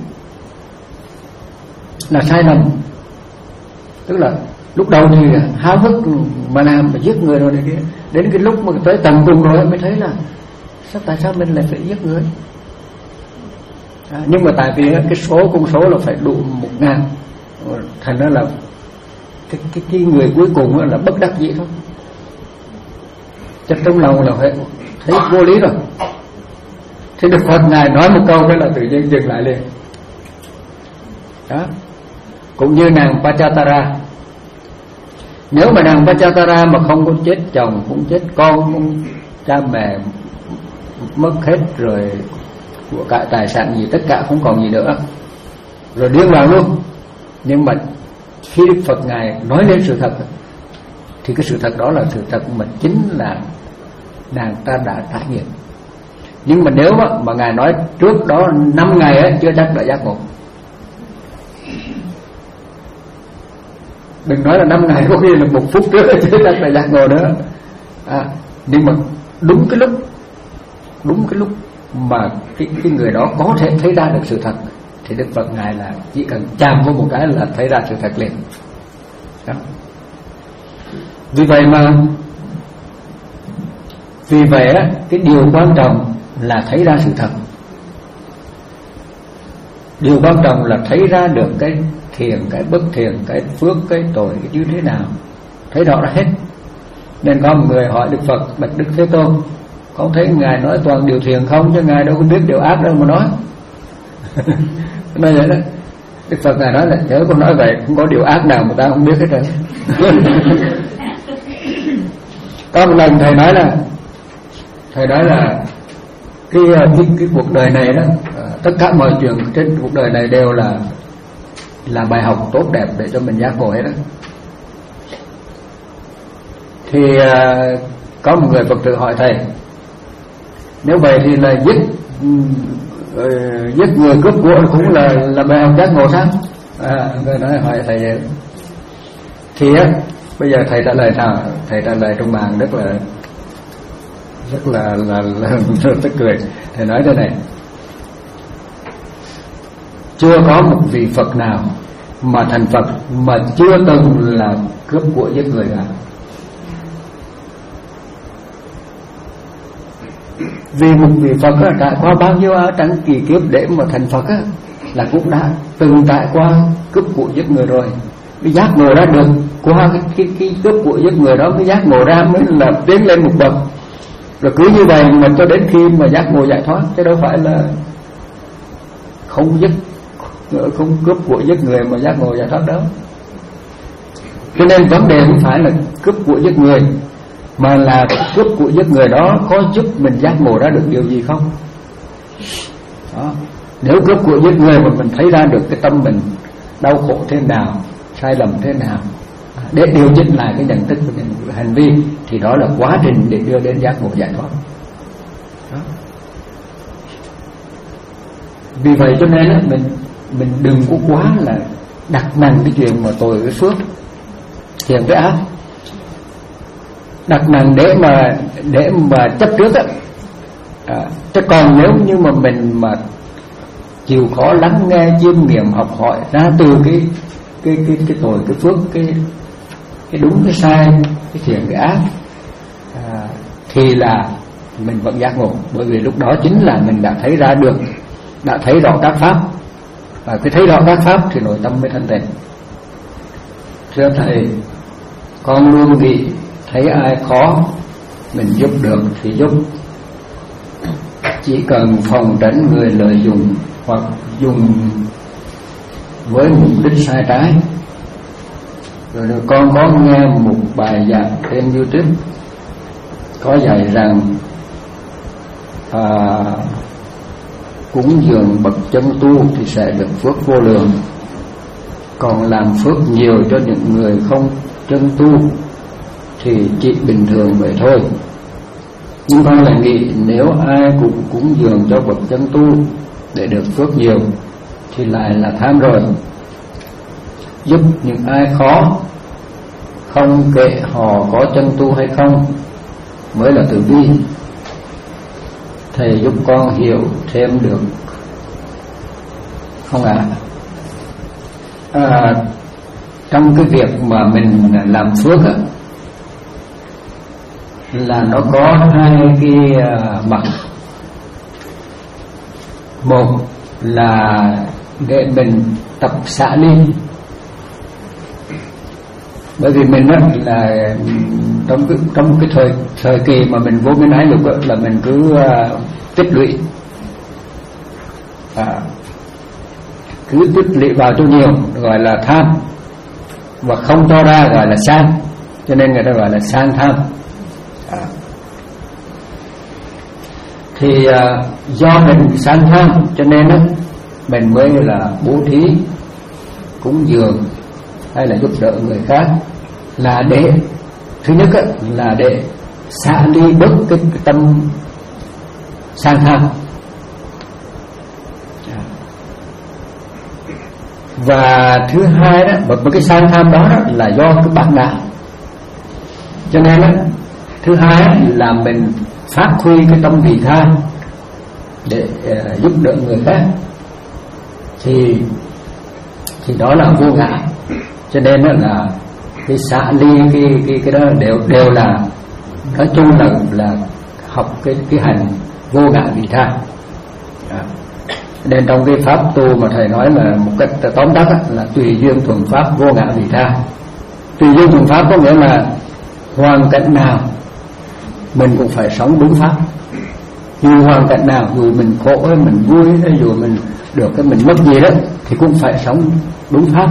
là sai lầm. Tức là lúc đầu thì háo hức mà làm mà giết người rồi này kia, đến cái lúc mà tới tận cùng rồi mới thấy là sao, tại sao mình lại phải giết người? À, nhưng mà tại vì cái số con số là phải đủ một ngàn, thành ra là cái, cái, cái người cuối cùng là bất đắc dĩ thôi. Chắc trong lòng là phải thấy vô lý rồi. Thì Đức Phật Ngài nói một câu đó là tự nhiên dừng lại liền. Đó. Cũng như nàng Pachatara, nếu mà nàng Pachatara mà không có chết chồng, cũng chết con, cũng cha mẹ mất hết rồi, của cải tài sản gì tất cả không còn gì nữa, rồi điên loạn luôn. Nhưng mà khi Đức Phật Ngài nói lên sự thật thì cái sự thật đó là sự thật mà chính là nàng ta đã trải nghiệm. Nhưng mà nếu mà Ngài nói trước đó năm ngày ấy, chưa chắc đã giác ngộ. Đừng nói là năm ngày, có khi là một phút trước chưa chắc đã giác ngộ nữa. À, nhưng mà đúng cái lúc đúng cái lúc mà cái, cái người đó có thể thấy ra được sự thật thì Đức Phật Ngài là chỉ cần chạm vô một cái là thấy ra sự thật liền. Đó. Vì vậy mà Vì vậy á, cái điều quan trọng là thấy ra sự thật. Điều quan trọng là thấy ra được cái thiện, cái bất thiện, cái phước, cái tội cái như thế nào, thấy rõ ra hết. Nên có một người hỏi Đức Phật: bạch Đức Thế Tôn, con thấy ngài nói toàn điều thiện không, chứ ngài đâu có biết điều ác đâu mà nói. Nói vậy đó. Đức Phật ngài nói là nhớ con nói vậy, không có điều ác nào mà ta không biết hết trơn. Có một lần thầy nói là thầy nói là cái, cái, cái cuộc đời này đó, tất cả mọi chuyện trên cuộc đời này đều là là bài học tốt đẹp để cho mình giác ngộ hết đó. Thì uh, có một người Phật tử hỏi thầy: nếu vậy thì là giết uh, giết người cướp của cũng là là bài học giác ngộ sao? À, người nói hỏi thầy vậy. Thì á, bây giờ thầy trả lời sao? Thầy trả lời trong màn rất là rất là là, là, là tức cười. Thầy nói thế này: chưa có một vị Phật nào mà thành Phật mà chưa từng là cướp của giết người cả. Vì một vị Phật á, trải qua bao nhiêu ở trong kỳ kiếp để mà thành Phật á, là cũng đã từng trải qua cướp của giết người rồi, mới giác ngộ ra được. Qua cái, cái, cái cướp của giết người đó mới giác ngộ ra, mới là tiến lên một bậc. Rồi cứ như vậy mà cho đến khi mà giác ngộ giải thoát, chứ đâu phải là không giết, không cướp của giết người mà giác ngộ giải thoát đâu. Cho nên vấn đề không phải là cướp của giết người, mà là cướp của giết người đó có giúp mình giác ngộ ra được điều gì không? Đó. Nếu cướp của giết người mà mình thấy ra được cái tâm mình đau khổ thế nào, sai lầm thế nào, để điều chỉnh lại cái nhận thức của mình, hành vi, thì đó là quá trình để đưa đến giác ngộ giải thoát. Đó. Vì vậy cho nên mình mình đừng có quá là đặt nặng cái chuyện mà tội với phước, thiện với ác, đặt nặng để mà để mà chấp trước á. À, chứ còn nếu như mà mình mà chịu khó lắng nghe, chiêm nghiệm, học hỏi ra từ cái cái cái cái tội, cái phước, cái cái đúng, cái sai, cái thiện, cái ác, à, thì là mình vẫn giác ngộ. Bởi vì lúc đó chính là mình đã thấy ra được, đã thấy rõ các pháp, và cái thấy rõ các pháp thì nội tâm mới thanh tịnh. Thưa thầy, con luôn nghĩ thấy ai khó mình giúp được thì giúp, chỉ cần phòng tránh người lợi dụng hoặc dùng với mục đích sai trái. Rồi, rồi con có nghe một bài giảng trên YouTube có dạy rằng à, cúng dường bậc chân tu thì sẽ được phước vô lượng, còn làm phước nhiều cho những người không chân tu thì chỉ bình thường vậy thôi. Nhưng con lại nghĩ nếu ai cũng cúng dường cho bậc chân tu để được phước nhiều thì lại là tham rồi. Giúp những ai khó, không kệ họ có chân tu hay không, mới là từ bi. Thầy giúp con hiểu thêm được không ạ? À? À, trong cái việc mà mình làm phước á, là nó có hai cái mặt. Một là để mình tập xả ly. Bởi vì mình á, là trong cái, trong cái thời, thời kỳ mà mình vô minh ái dục á, là mình cứ uh, tích lũy, à, cứ tích lũy vào cho nhiều, gọi là tham, và không cho ra gọi là sang, cho nên người ta gọi là sang tham. À. Thì uh, do mình sang tham cho nên á, mình mới là bố thí, cúng dường hay là giúp đỡ người khác, là để thứ nhất á, là để xả ly bớt cái, cái tâm sang tham. Và thứ hai đó, một cái sang tham đó, đó là do cái bản ngã. Cho nên đó, thứ hai là mình phát huy cái tâm vị tha để uh, giúp đỡ người khác, thì thì đó là vô ngã. Cho nên đó là cái xả ly cái cái cái đó đều đều là nói chung là là học cái cái hành vô ngã vị tha. À. Nên trong cái pháp tu mà thầy nói là một cách tóm tắt là tùy duyên thuần pháp vô ngã vị tha. Tùy duyên thuần pháp có nghĩa là hoàn cảnh nào mình cũng phải sống đúng pháp. Dù hoàn cảnh nào, dù mình khổ hay mình vui hay dù mình được cái mình mất gì đó thì cũng phải sống đúng pháp.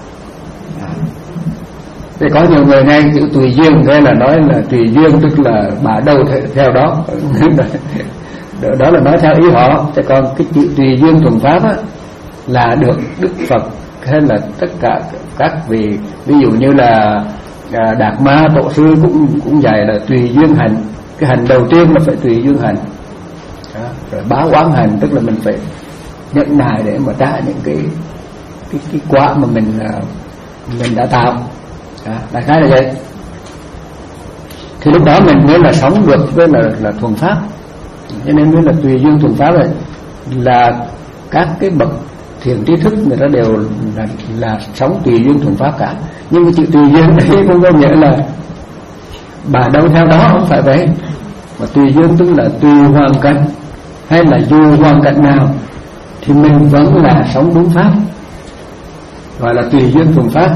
Thì có nhiều người nghe chữ tùy duyên thế là nói là tùy duyên tức là bà đâu theo đó. Đó là nói theo ý họ. Chứ còn cái chữ tùy duyên thuần pháp á, là được Đức Phật hay là tất cả các vị, ví dụ như là Đạt Ma Tổ sư cũng cũng dạy là tùy duyên hành. Cái hành đầu tiên là phải tùy duyên hành. Đó. Rồi bá quán hành tức là mình phải nhận nài để mà trả những cái cái cái quả mà mình mình đã tạo. Đó. Đại khái là vậy. Thì lúc đó mình mới là sống được với là là thuần pháp. Cho nên mới là tùy duyên thuần pháp này, là các cái bậc thiền trí thức người ta đều là, là sống tùy duyên thuần pháp cả. Nhưng cái chữ tùy duyên đấy không có nghĩa là bà đâu theo đó, không phải vậy. Mà tùy duyên tức là tùy hoàn cảnh, hay là dù hoàn cảnh nào thì mình vẫn là sống đúng pháp, gọi là tùy duyên thuần pháp.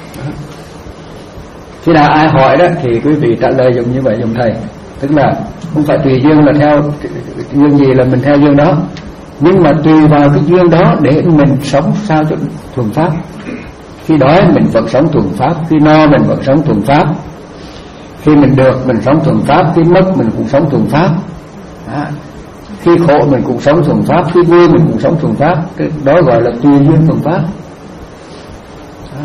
Khi nào ai hỏi đó thì quý vị trả lời dùng như vậy, dùng thầy. Tức là không phải tùy duyên là theo duyên gì là mình theo duyên đó, nhưng mà tùy vào cái duyên đó để mình sống sao cho thuần pháp. Khi đói mình vẫn sống thuần pháp, khi no mình vẫn sống thuần pháp, khi mình được mình sống thuần pháp, khi mất mình cũng sống thuần pháp. Đó. Khi khổ mình cũng sống thuần pháp, khi vui mình cũng sống thuần pháp. Đó gọi là tùy duyên thuần pháp. Đó.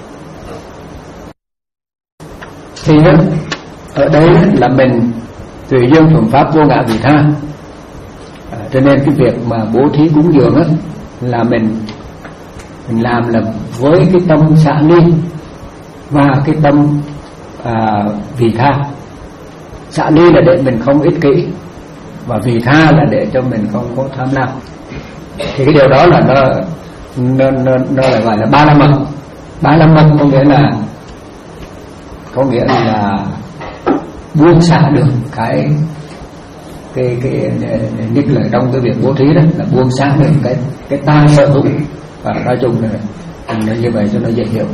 Thì ở đây là mình tùy duyên thuần pháp vô ngã vị tha. À, cho nên cái việc mà bố thí cúng dường á, là mình mình làm là với cái tâm xả ly và cái tâm à, vị tha. Xả ly là để mình không ích kỷ, và vị tha là để cho mình không có tham lam. Thì cái điều đó là nó nó nó, nó là gọi là ba la mật. Ba la mật có nghĩa là có nghĩa là buông xả được cái cái cái nhất là trong cái việc bố thí đó là buông xả được cái cái ta sở hữu. Và nói chung là là như vậy cho nó dễ hiểu.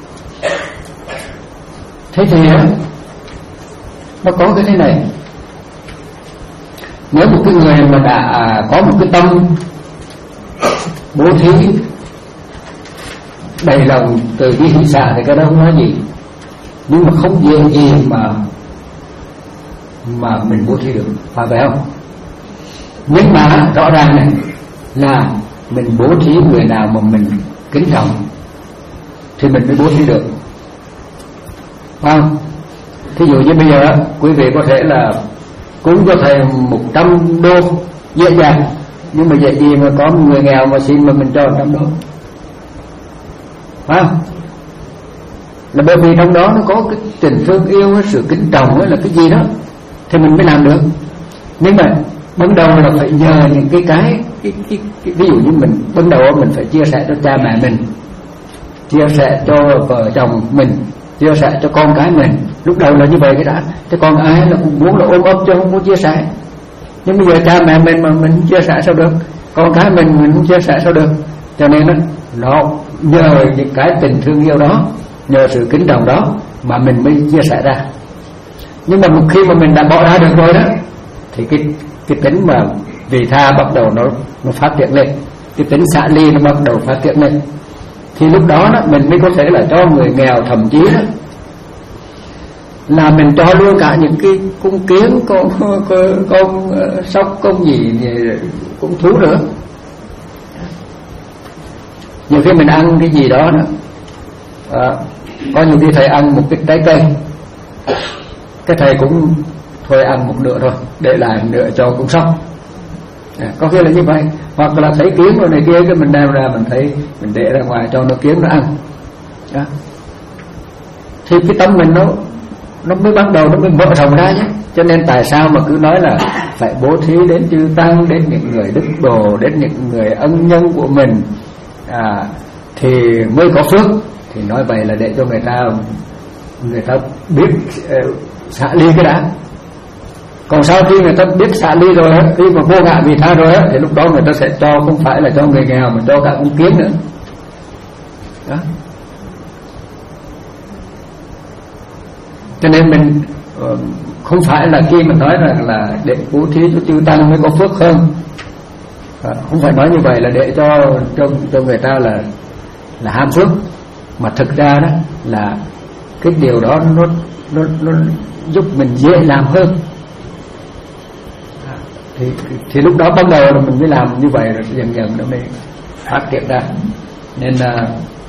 Thế thì nó có cái thế này, nếu một cái người mà đã có một cái tâm bố thí đầy lòng từ bi hỷ xả thì cái đó không nói gì, nhưng mà không dễ gì mà mà mình bố thí được, phải vậy không? Nhưng mà rõ ràng này là mình bố thí người nào mà mình kính trọng thì mình mới bố thí được, phải không? Thí dụ như bây giờ quý vị có thể là cúng cho thầy một trăm đô dễ dàng, nhưng mà dễ gì mà có một người nghèo mà xin mà mình cho một trăm đô, phải không? Là bởi vì trong đó nó có cái tình thương yêu, cái sự kính trọng là cái gì đó thì mình mới làm được. Nhưng mà ban đầu là phải nhờ những cái cái, cái, cái, cái ví dụ như mình ban đầu mình phải chia sẻ cho cha mẹ mình, chia sẻ cho vợ chồng mình, chia sẻ cho con cái mình. Lúc đầu là như vậy cái đã, chứ còn ai là cũng muốn là ôm ấp cho không muốn chia sẻ. Nhưng bây giờ cha mẹ mình mà mình chia sẻ sao được, con cái mình mình không chia sẻ sao được. Cho nên đó, nó nhờ những cái tình thương yêu đó, nhờ sự kính trọng đó mà mình mới chia sẻ ra. Nhưng mà một khi mà mình đã bỏ ra được rồi đó thì cái cái tính mà vị tha bắt đầu nó nó phát triển lên, cái tính xả ly nó bắt đầu phát triển lên. Thì lúc đó, đó mình mới có thể là cho người nghèo, thậm chí đó là mình cho luôn cả những cái con kiến, con con, con sóc, con gì, con thú nữa. Nhiều khi mình ăn cái gì đó, đó à, có nhiều khi thầy ăn một cái trái cây, cái thầy cũng thôi ăn một nửa thôi, để lại một nửa cho con sóc. À, có khi là như vậy. Hoặc là thấy kiến rồi này kia, cái mình đem ra mình thấy mình để ra ngoài cho nó kiến nó ăn đó. Thì cái tâm mình nó nó mới bắt đầu nó mới mở rộng ra nhé. Cho nên tại sao mà cứ nói là phải bố thí đến chư tăng, đến những người đức đồ, đến những người ân nhân của mình à, thì mới có phước. Thì nói vậy là để cho người ta người ta biết uh, xả ly cái đã. Còn sau khi người ta biết xả ly rồi á, khi mà vô ngã vị tha rồi á, thì lúc đó người ta sẽ cho không phải là cho người nghèo mà cho cả con kiến nữa. Đó. Cho nên mình không phải là khi mình nói rằng là để bố thí cho chư tăng mới có phước hơn, à, không phải nói như vậy là để cho cho cho người ta là là ham phước, mà thực ra đó là cái điều đó nó nó nó giúp mình dễ làm hơn. Thì, thì lúc đó bắt đầu là mình mới làm như vậy, rồi dần dần nó mới phát triển ra. Nên là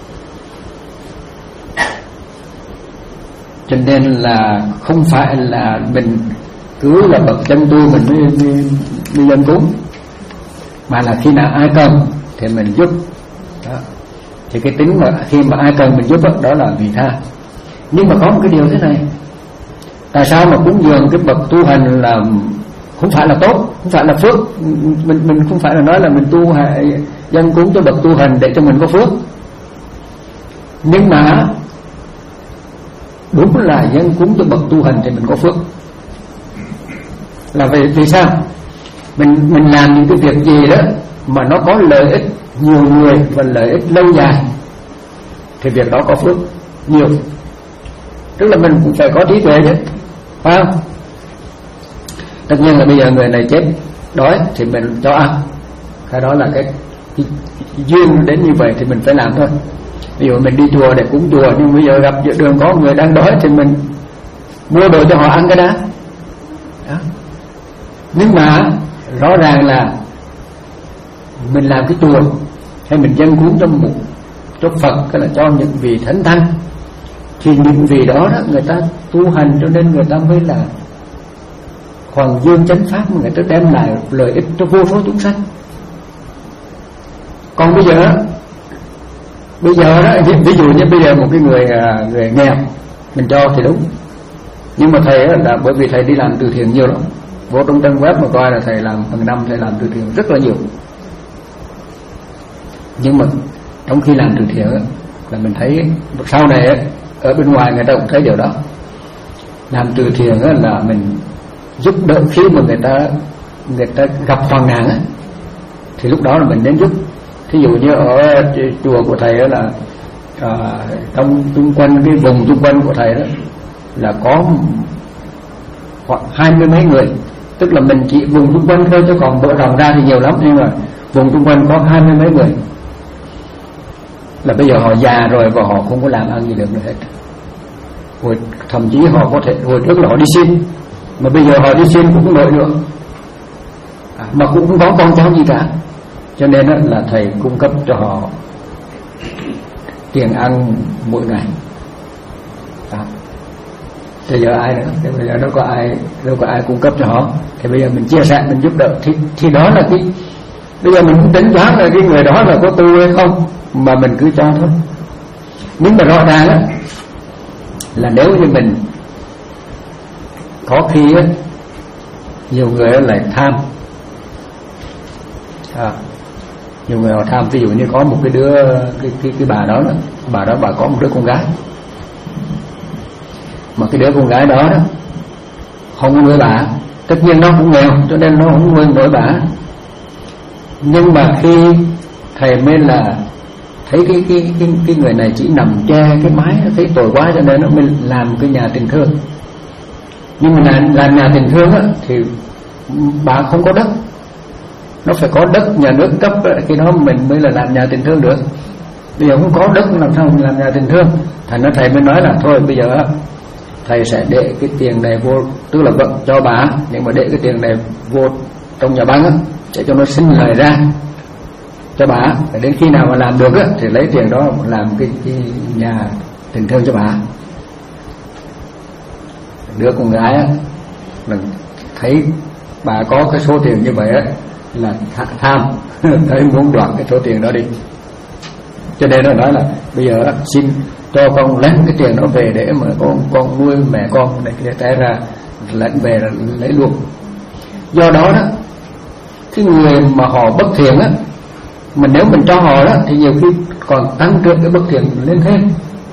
cho nên là không phải là mình cứ là bậc chân tu mình mới, mới, mới dân cúng, mà là khi nào ai cần thì mình giúp. Đó. Thì cái tính mà khi mà ai cần mình giúp đó, đó là vị tha. Nhưng mà có một cái điều thế này, tại sao mà cúng dường cái bậc tu hành là không phải là tốt, không phải là phước. Mình mình không phải là nói là mình tu hay dân cúng cho bậc tu hành để cho mình có phước, nhưng mà đúng là dân cúng cho bậc tu hành thì mình có phước. Là vì vì sao? Mình mình làm những cái việc gì đó mà nó có lợi ích nhiều người và lợi ích lâu dài thì việc đó có phước nhiều. Tức là mình cũng phải có trí tuệ chứ, phải không? Tất nhiên là bây giờ người này chết đói thì mình cho ăn, cái đó là cái, cái, cái duyên đến như vậy thì mình phải làm thôi. Ví dụ mình đi chùa để cúng chùa, nhưng bây giờ gặp giữa đường có người đang đói thì mình mua đồ cho họ ăn cái đó. Đó. Nhưng mà rõ ràng là mình làm cái chùa hay mình dâng cúng cho một cho Phật, cái là cho những vị thánh tăng, thì những vị đó, đó người ta tu hành cho nên người ta mới là hoàng dương chánh pháp, mà người ta đem lại lợi ích cho vô số chúng sanh. Còn bây giờ bây giờ đó, ví dụ như bây giờ một cái người người nghèo mình cho thì đúng, nhưng mà thầy là bởi vì thầy đi làm từ thiện nhiều lắm, vô trong trang web mà coi là thầy làm hàng năm thầy làm từ thiện rất là nhiều. Nhưng mà trong khi làm từ thiện là mình thấy sau này ở bên ngoài người ta cũng thấy điều đó. Làm từ thiện là mình giúp đỡ khi mà người ta người ta gặp hoạn nạn thì lúc đó là mình nên giúp. Thí dụ như ở chùa của thầy đó là à, trong xung quanh cái vùng xung quanh của thầy đó là có khoảng hai mươi mấy người, tức là mình chỉ vùng xung quanh thôi, chứ còn bộ rộng ra thì nhiều lắm, nhưng mà vùng xung quanh có hai mươi mấy người. Là bây giờ họ già rồi và họ không có làm ăn gì được nữa hết. Hồi, thậm chí họ có thể hồi trước là họ đi xin, mà bây giờ họ đi xin cũng không nổi nữa, à, mà cũng không có con cháu gì cả. Cho nên đó là thầy cung cấp cho họ tiền ăn mỗi ngày. À, bây giờ ai nữa? Thì bây giờ đâu có ai đâu có ai cung cấp cho họ. Thì bây giờ mình chia sẻ, mình giúp đỡ, thì thì đó là cái. Bây giờ mình cũng tính toán là cái người đó là có tu hay không, mà mình cứ cho thôi. Nhưng mà rõ ràng á là nếu như mình có khi á, nhiều người lại tham, à, nhiều người họ tham. Ví dụ như có một cái đứa cái cái, cái bà đó, đó bà đó bà có một đứa con gái, mà cái đứa con gái đó, đó không có nuôi bà, tất nhiên nó cũng nghèo cho nên nó không nuôi nổi bà. Nhưng mà khi thầy mới là thấy cái cái cái cái người này chỉ nằm che cái mái, nó thấy tội quá cho nên nó mới làm cái nhà tình thương. Nhưng mà làm, làm nhà tình thương á thì bà không có đất, nó phải có đất nhà nước cấp, khi đó mình mới là làm nhà tình thương được. Bây giờ không có đất làm sao mình làm nhà tình thương. Thành ra thầy mới nói là thôi bây giờ thầy sẽ để cái tiền này vô, tức là vận cho bà, nhưng mà để cái tiền này vô trong nhà băng á, để cho nó sinh lời ra cho bà. Đến khi nào mà làm được á thì lấy tiền đó làm cái, cái nhà tình thương cho bà. Đứa con gái á, mình thấy bà có cái số tiền như vậy á là tham, thấy muốn đoạt cái số tiền đó đi. Cho nên nó nói là bây giờ á, xin cho con lấy cái tiền đó về để mà con con nuôi mẹ con, để cái té ra lãnh về là lấy luôn. Do đó đó, cái người mà họ bất thiện á, mà nếu mình cho họ đó thì nhiều khi còn tăng trưởng cái bất thiện lên thêm.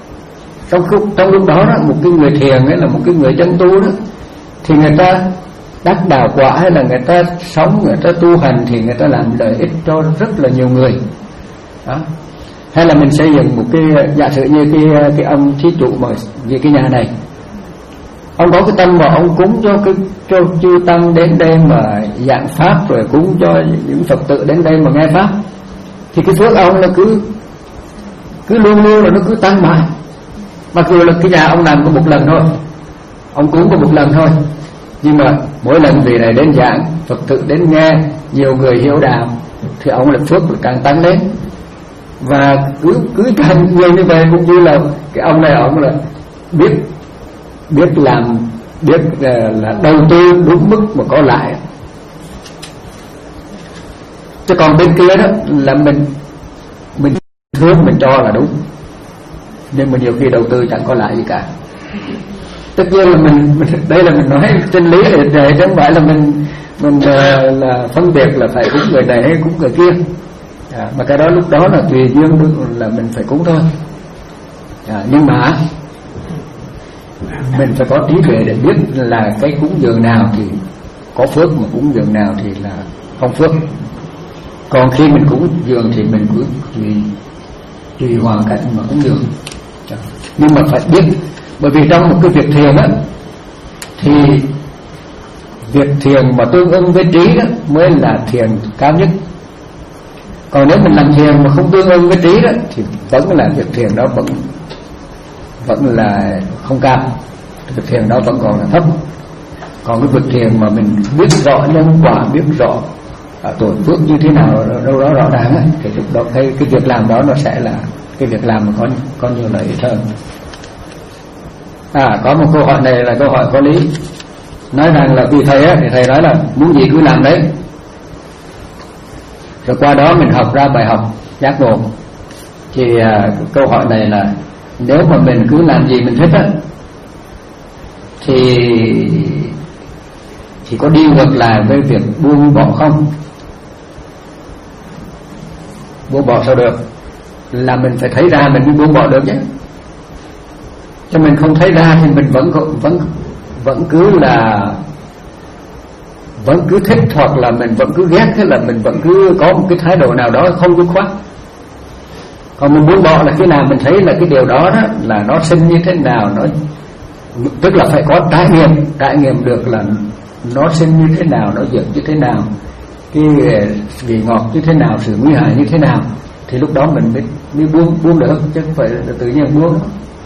Trong lúc, trong lúc đó, đó một cái người thiền ấy là một cái người chân tu đó, thì người ta đắc đạo quả, hay là người ta sống, người ta tu hành thì người ta làm lợi ích cho rất là nhiều người đó. Hay là mình xây dựng một cái, giả sử như cái cái ông thí chủ mà về cái nhà này, ông có cái tâm mà ông cúng cho cái cho chư tăng đến đây mà giảng pháp, rồi cúng cho những Phật tử đến đây mà nghe pháp, thì cái phước ông là cứ cứ luôn luôn là nó cứ tăng mãi. Mặc dù là cái nhà ông làm có một lần thôi, ông cúng có một lần thôi, nhưng mà mỗi lần vị này đến giảng, Phật tử đến nghe, nhiều người hiểu đạo, thì ông là phước càng tăng lên. Và cứ cứ càng nhiều như vậy, cũng như là cái ông này ông là biết biết làm, biết là đầu tư đúng mức mà có lại. Chứ còn bên kia đó là mình mình thương mình cho là đúng, nhưng mà nhiều khi đầu tư chẳng có lại gì cả. Tất nhiên là mình, mình đây là mình nói chân lý để, để chứ không phải là mình mình là, là phân biệt là phải cúng người này hay cúng người kia. À, mà cái đó lúc đó là tùy duyên là mình phải cúng thôi. À, nhưng mà mình phải có trí tuệ để biết là cái cúng dường nào thì có phước, mà cúng dường nào thì là không phước. Còn khi mình cúng dường thì mình cứ tùy tùy hoàn cảnh mà cúng dường. Nhưng mà phải biết, bởi vì trong một cái việc thiền á, thì việc thiền mà tương ứng với trí đó mới là thiền cao nhất. Còn nếu mình làm thiền mà không tương ứng với trí đó thì vẫn là việc thiền đó vẫn vẫn là không cao, việc thiền đó vẫn còn là thấp. Còn cái việc thiền mà mình biết rõ nhân quả, biết rõ à, tội phước như thế nào đâu đó rõ ràng ấy, thì lúc đó cái cái việc làm đó nó sẽ là cái việc làm mà có có nhiều lợi ích hơn. À, có một câu hỏi này là câu hỏi có lý, nói rằng là vì thầy á, thì thầy nói là muốn gì cứ làm đấy. Rồi qua đó mình học ra bài học giác ngộ. Thì à, câu hỏi này là nếu mà mình cứ làm gì mình thích á, thì thì có đi ngược lại với việc buông bỏ không? Buông bỏ sao được? Là mình phải thấy ra mình mới buông bỏ được nhé. Cho mình không thấy ra thì mình vẫn vẫn vẫn cứ là vẫn cứ thích, hoặc là mình vẫn cứ ghét, hay là mình vẫn cứ có một cái thái độ nào đó không dứt khoát. Còn mình buông bỏ là khi nào mình thấy là cái điều đó, đó là nó sinh như thế nào, nó tức là phải có trải nghiệm, trải nghiệm được là nó sinh như thế nào, nó dược như thế nào, cái vị ngọt như thế nào, sự nguy hại như thế nào, thì lúc đó mình mới, mới buông buông được, chứ không phải là tự nhiên buông.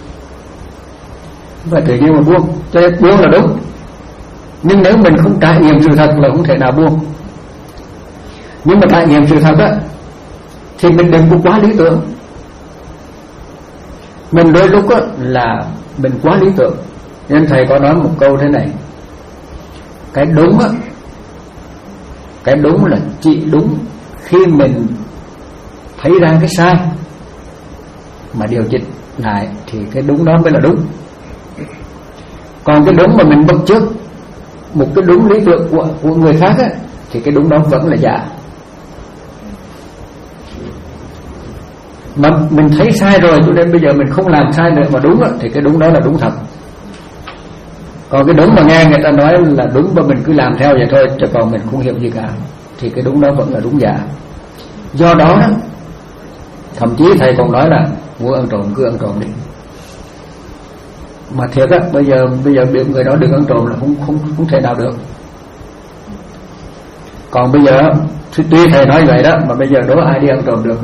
Không phải tự nhiên mà buông, cho nên buông là đúng. Nhưng nếu mình không trải nghiệm sự thật là không thể nào buông. Nhưng mà trải nghiệm sự thật á, thì mình đừng có quá lý tưởng. Mình đôi lúc á là mình quá lý tưởng. Nên thầy có nói một câu thế này: cái đúng á, cái đúng là chỉ đúng khi mình thấy ra cái sai mà điều chỉnh lại thì cái đúng đó mới là đúng. Còn cái đúng mà mình bắt chước một cái đúng lý tưởng của, của người khác á, thì cái đúng đó vẫn là giả. Mà mình thấy sai rồi cho nên bây giờ mình không làm sai nữa mà đúng á, thì cái đúng đó là đúng thật. Còn cái đúng mà nghe người ta nói là đúng mà mình cứ làm theo vậy thôi, chứ còn mình không hiểu gì cả, thì cái đúng đó vẫn là đúng giả. Do đó đó, thậm chí thầy còn nói là muốn ăn trộm cứ ăn trộm đi. Mà thiệt á, bây giờ bây giờ biểu người đó đừng ăn trộm là không không không thể nào được. Còn bây giờ tuy thầy nói vậy đó, mà bây giờ đố ai đi ăn trộm được hả?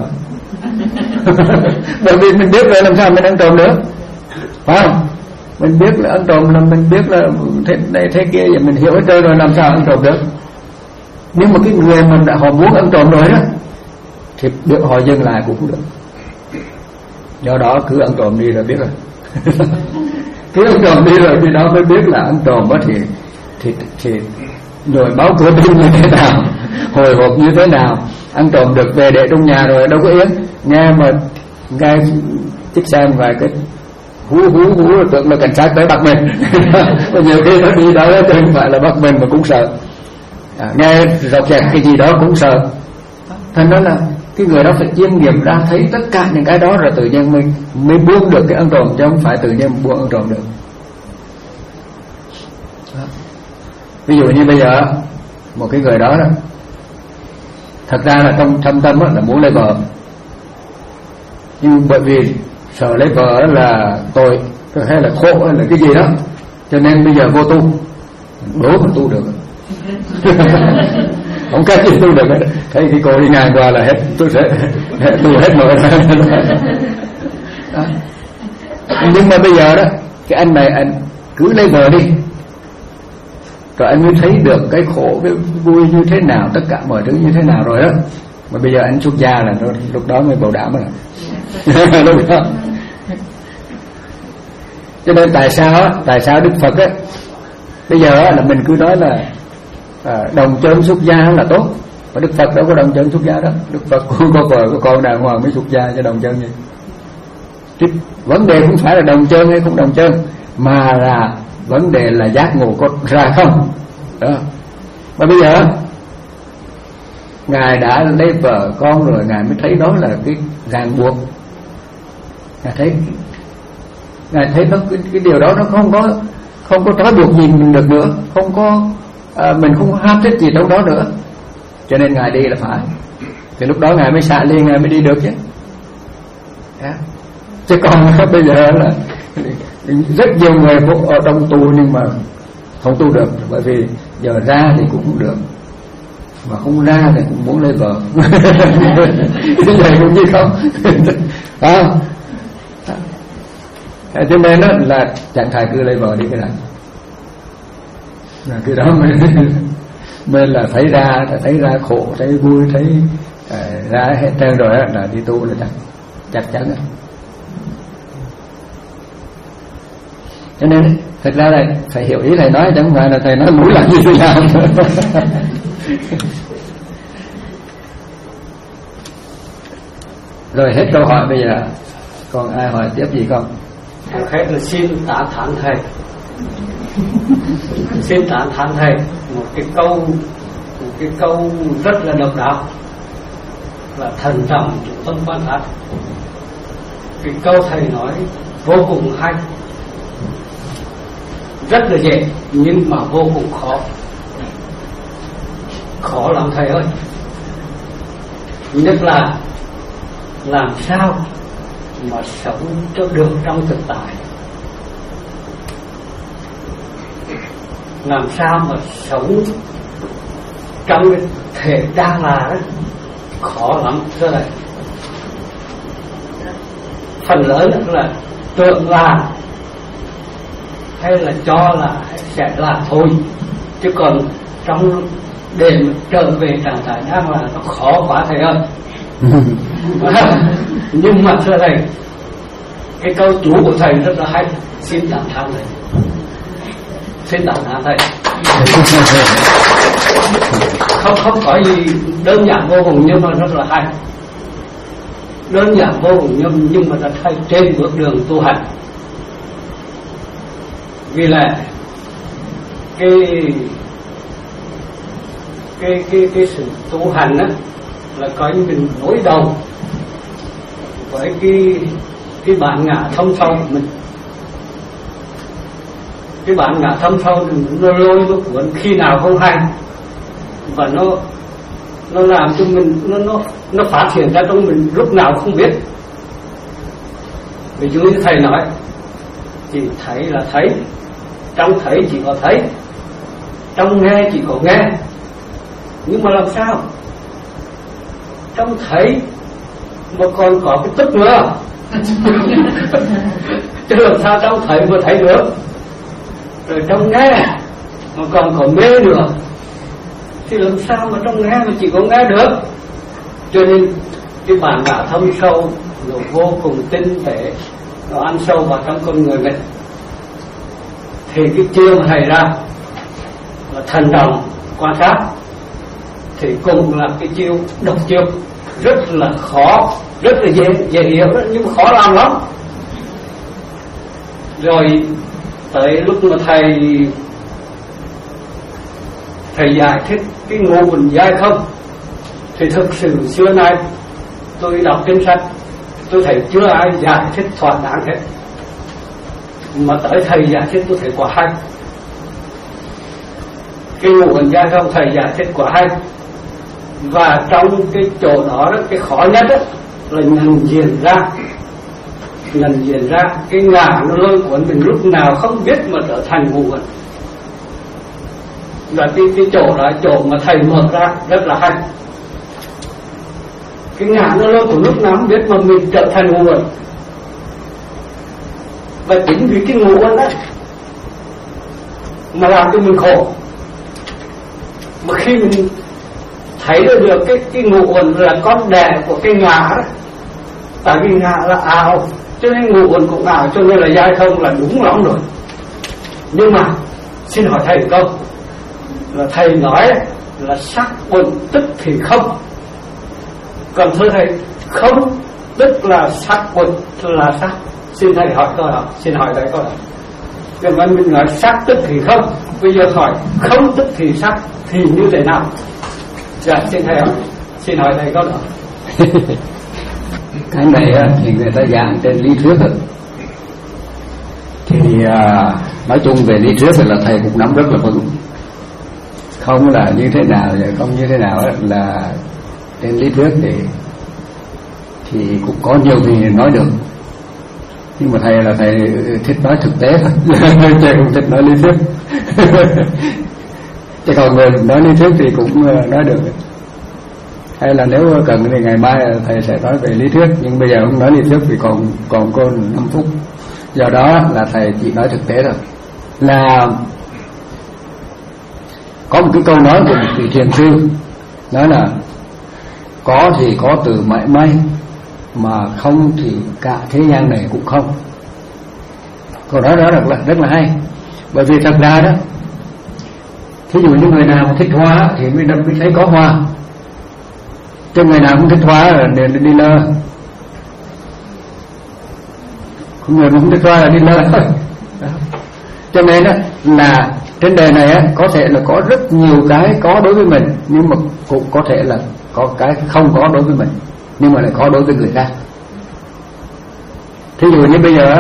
Bởi vì mình biết rồi làm sao mình ăn trộm được, phải không? Mình biết là ăn trộm là mình biết là thế này thế kia, vậy mình hiểu hết trơn rồi, làm sao ăn trộm được? Nhưng mà cái người mà đã họ muốn ăn trộm rồi đó, thì được họ dừng lại cũng không được. Do đó cứ ăn trộm đi rồi biết rồi. Cứ ăn trộm đi rồi thì đó mới biết là ăn trộm đó, thì thì thì rồi báo cửa tim như thế nào, hồi hộp như thế nào. Ăn trộm được về để trong nhà rồi đâu có yên, nghe mà nghe chiếc xe vài cái hú hú hú rồi tưởng là cảnh sát tới bắt mình. Và nhiều khi nó đi đó thì không phải là bắt mình mà cũng sợ, à, nghe rọc rẹt cái gì đó cũng sợ. Thành đó là cái người đó phải chiêm nghiệm ra thấy tất cả những cái đó rồi tự nhiên mình mới buông được cái ăn trộm, chứ không phải tự nhiên buông ăn trộm được. Ví dụ như bây giờ một cái người đó đó, thật ra là trong thâm tâm là muốn lấy vợ, nhưng bởi vì sợ lấy vợ là tội hay là khổ hay là cái gì đó, cho nên bây giờ vô tu, đố mà tu được. Không cách gì tu được. Thấy cái cô đi ngang qua là hết, tôi sẽ tu hết mọi đó. Nhưng mà bây giờ đó, cái anh này anh cứ lấy vợ đi, rồi anh mới thấy được cái khổ cái vui như thế nào, tất cả mọi thứ như thế nào rồi đó. Mà bây giờ anh xuất gia là lúc đó mới bảo đảm rồi. Lúc đó. Cho nên tại sao á, tại sao Đức Phật á bây giờ á là mình cứ nói là à, đồng chân xuất gia là tốt, mà Đức Phật đâu có đồng chân xuất gia đó. Đức Phật cũng có vợ có con đàng hoàng mới xuất gia cho đồng chân gì. Chứ vấn đề không phải là đồng chân hay không đồng chân, mà là vấn đề là giác ngộ có ra không đó. Mà bây giờ Ngài đã lấy vợ con rồi, Ngài mới thấy đó là cái ràng buộc. Ngài thấy Ngài thấy nó cái, cái điều đó nó không có không có trói buộc gì mình được nữa, không có à, mình không có ham thích gì trong đó nữa, cho nên Ngài đi là phải. Thì lúc đó Ngài mới xả ly, Ngài mới đi được chứ. Đó. Chứ còn bây giờ là rất nhiều người ở trong tu nhưng mà không tu được, bởi vì giờ ra thì cũng không được, mà không ra thì cũng muốn lấy vợ. Cái này cũng như không. À. Cho nên đó là chẳng thà cứ lấy vợ đi cái này, là cái đó mới mới là thấy ra thấy ra khổ, thấy vui, thấy uh, ra hết trơn rồi đó, là đi tu là chắc chắc chắn đó. Cho nên thật ra là phải hiểu ý thầy nói, chứ không phải là thầy nói mũi làm như thế nào. Rồi hết câu hỏi, bây giờ còn ai hỏi tiếp gì không? Hết là xin tạ thán thầy. Xin tạ thán thầy một cái câu một cái câu rất là độc đáo, là thần trọng chủ tâm quan sát. Cái câu thầy nói vô cùng hay, rất là dễ nhưng mà vô cùng khó. Khó lắm thầy ơi. Nhất là làm sao mà sống cho được trong thực tại, làm sao mà sống trong cái thể đang là đó, khó lắm thưa thầy. Phần lớn là tưởng là hay là cho là sẽ là thôi, chứ còn trong để mà trở về trạng thái đang là nó khó quá thầy ơi. Nhưng mà thưa thầy, cái câu chú của thầy rất là hay, xin tặng thán thầy, xin tặng thán thầy. Không không có gì đơn giản vô cùng nhưng mà rất là hay, đơn giản vô cùng nhưng nhưng mà rất hay trên bước đường tu hành. Vì là cái cái cái cái sự tu hành á là coi như mình đối đầu với cái cái bản ngã thâm sâu của mình. Cái bản ngã thâm sâu nó lôi nó cuốn khi nào không hay, và nó nó làm cho mình nó nó nó phát hiện ra trong mình lúc nào không biết. Ví dụ như thầy nói, chỉ thấy là thấy, trong thấy chỉ có thấy, trong nghe chỉ có nghe. Nhưng mà làm sao trong thấy mà còn có cái tức nữa? Chứ làm sao trong thấy mà thấy được? Rồi trong nghe mà còn có mê nữa, thì làm sao mà trong nghe mà chỉ có nghe được? Cho nên cái bản ngã thâm sâu nó vô cùng tinh tế, nó ăn sâu vào trong con người mình. Thì cái chiêu mà thầy ra là thần đồng quan sát, thì cùng là cái chiêu độc chiêu, rất là khó, rất là dễ dễ hiểu đó, nhưng mà khó làm lắm. Rồi tới lúc mà thầy thầy giải thích cái ngũ quẩn giai không, thì thực sự xưa nay tôi đọc trên sách tôi thấy chưa ai giải thích thỏa đáng hết, mà tới thầy giải thích tôi thấy quá hay. Cái ngũ uẩn giai không thầy giải thích quá hay. Và trong cái chỗ đó, đó cái khó nhất đó, là nhận diện ra nhận diện ra cái ngã nó lôi cuốn mình lúc nào không biết mà trở thành ngũ uẩn. Và cái, cái chỗ đó chỗ mà thầy mở ra rất là hay. Cái ngã nó lôi cuốn lúc nào không biết mà mình trở thành ngũ uẩn. Và chính vì cái ngũ uẩn đó mà làm cho mình khổ. Mà khi mình thấy được cái, cái ngũ uẩn là con đẻ của cái ngã đó, tại vì ngã là ảo cho nên ngũ uẩn cũng ảo, cho nên là giai thông là đúng lắm rồi. Nhưng mà xin hỏi thầy một câu, là thầy nói là sắc uẩn tức thì không, còn thưa thầy không tức là sắc uẩn là sắc. Xin thầy hỏi câu đó, xin hỏi thầy câu đó. Vì vậy mình nói sắc tức thì không, bây giờ hỏi không tức thì sắc thì như thế nào? Dạ xin thầy hỏi, xin hỏi thầy câu đó. Cái này á, thì người ta giảng trên lý thuyết đó. Thì à, nói chung về lý thuyết thì là thầy cũng nắm rất là vững. Không là như thế nào và không như thế nào đó, là trên lý thuyết thì thì cũng có nhiều người nói được. Nhưng mà thầy là thầy thích nói thực tế thôi, chứ không thích nói lý thuyết. Chứ còn người nói lý thuyết thì cũng nói được. Hay là nếu cần thì ngày mai thầy sẽ nói về lý thuyết, nhưng bây giờ không nói lý thuyết thì còn còn có năm phút. Do đó là thầy chỉ nói thực tế thôi. Là có một cái câu nói của một vị thiền sư nói là có thì có từ mãi may, mà không thì cả thế gian này cũng không. Câu nói đó rất là, rất là hay. Bởi vì thật ra đó, thí dụ như người nào mà thích hoa thì mới mới thấy có hoa, chứ người nào cũng thích hoa là đi, đi lơ. Không, người mà không thích hoa là đi lơ thôi. Cho nên đó là trên đời này á, có thể là có rất nhiều cái có đối với mình, nhưng mà cũng có thể là có cái không có đối với mình, nhưng mà lại có đối với người khác. Thí dụ như bây giờ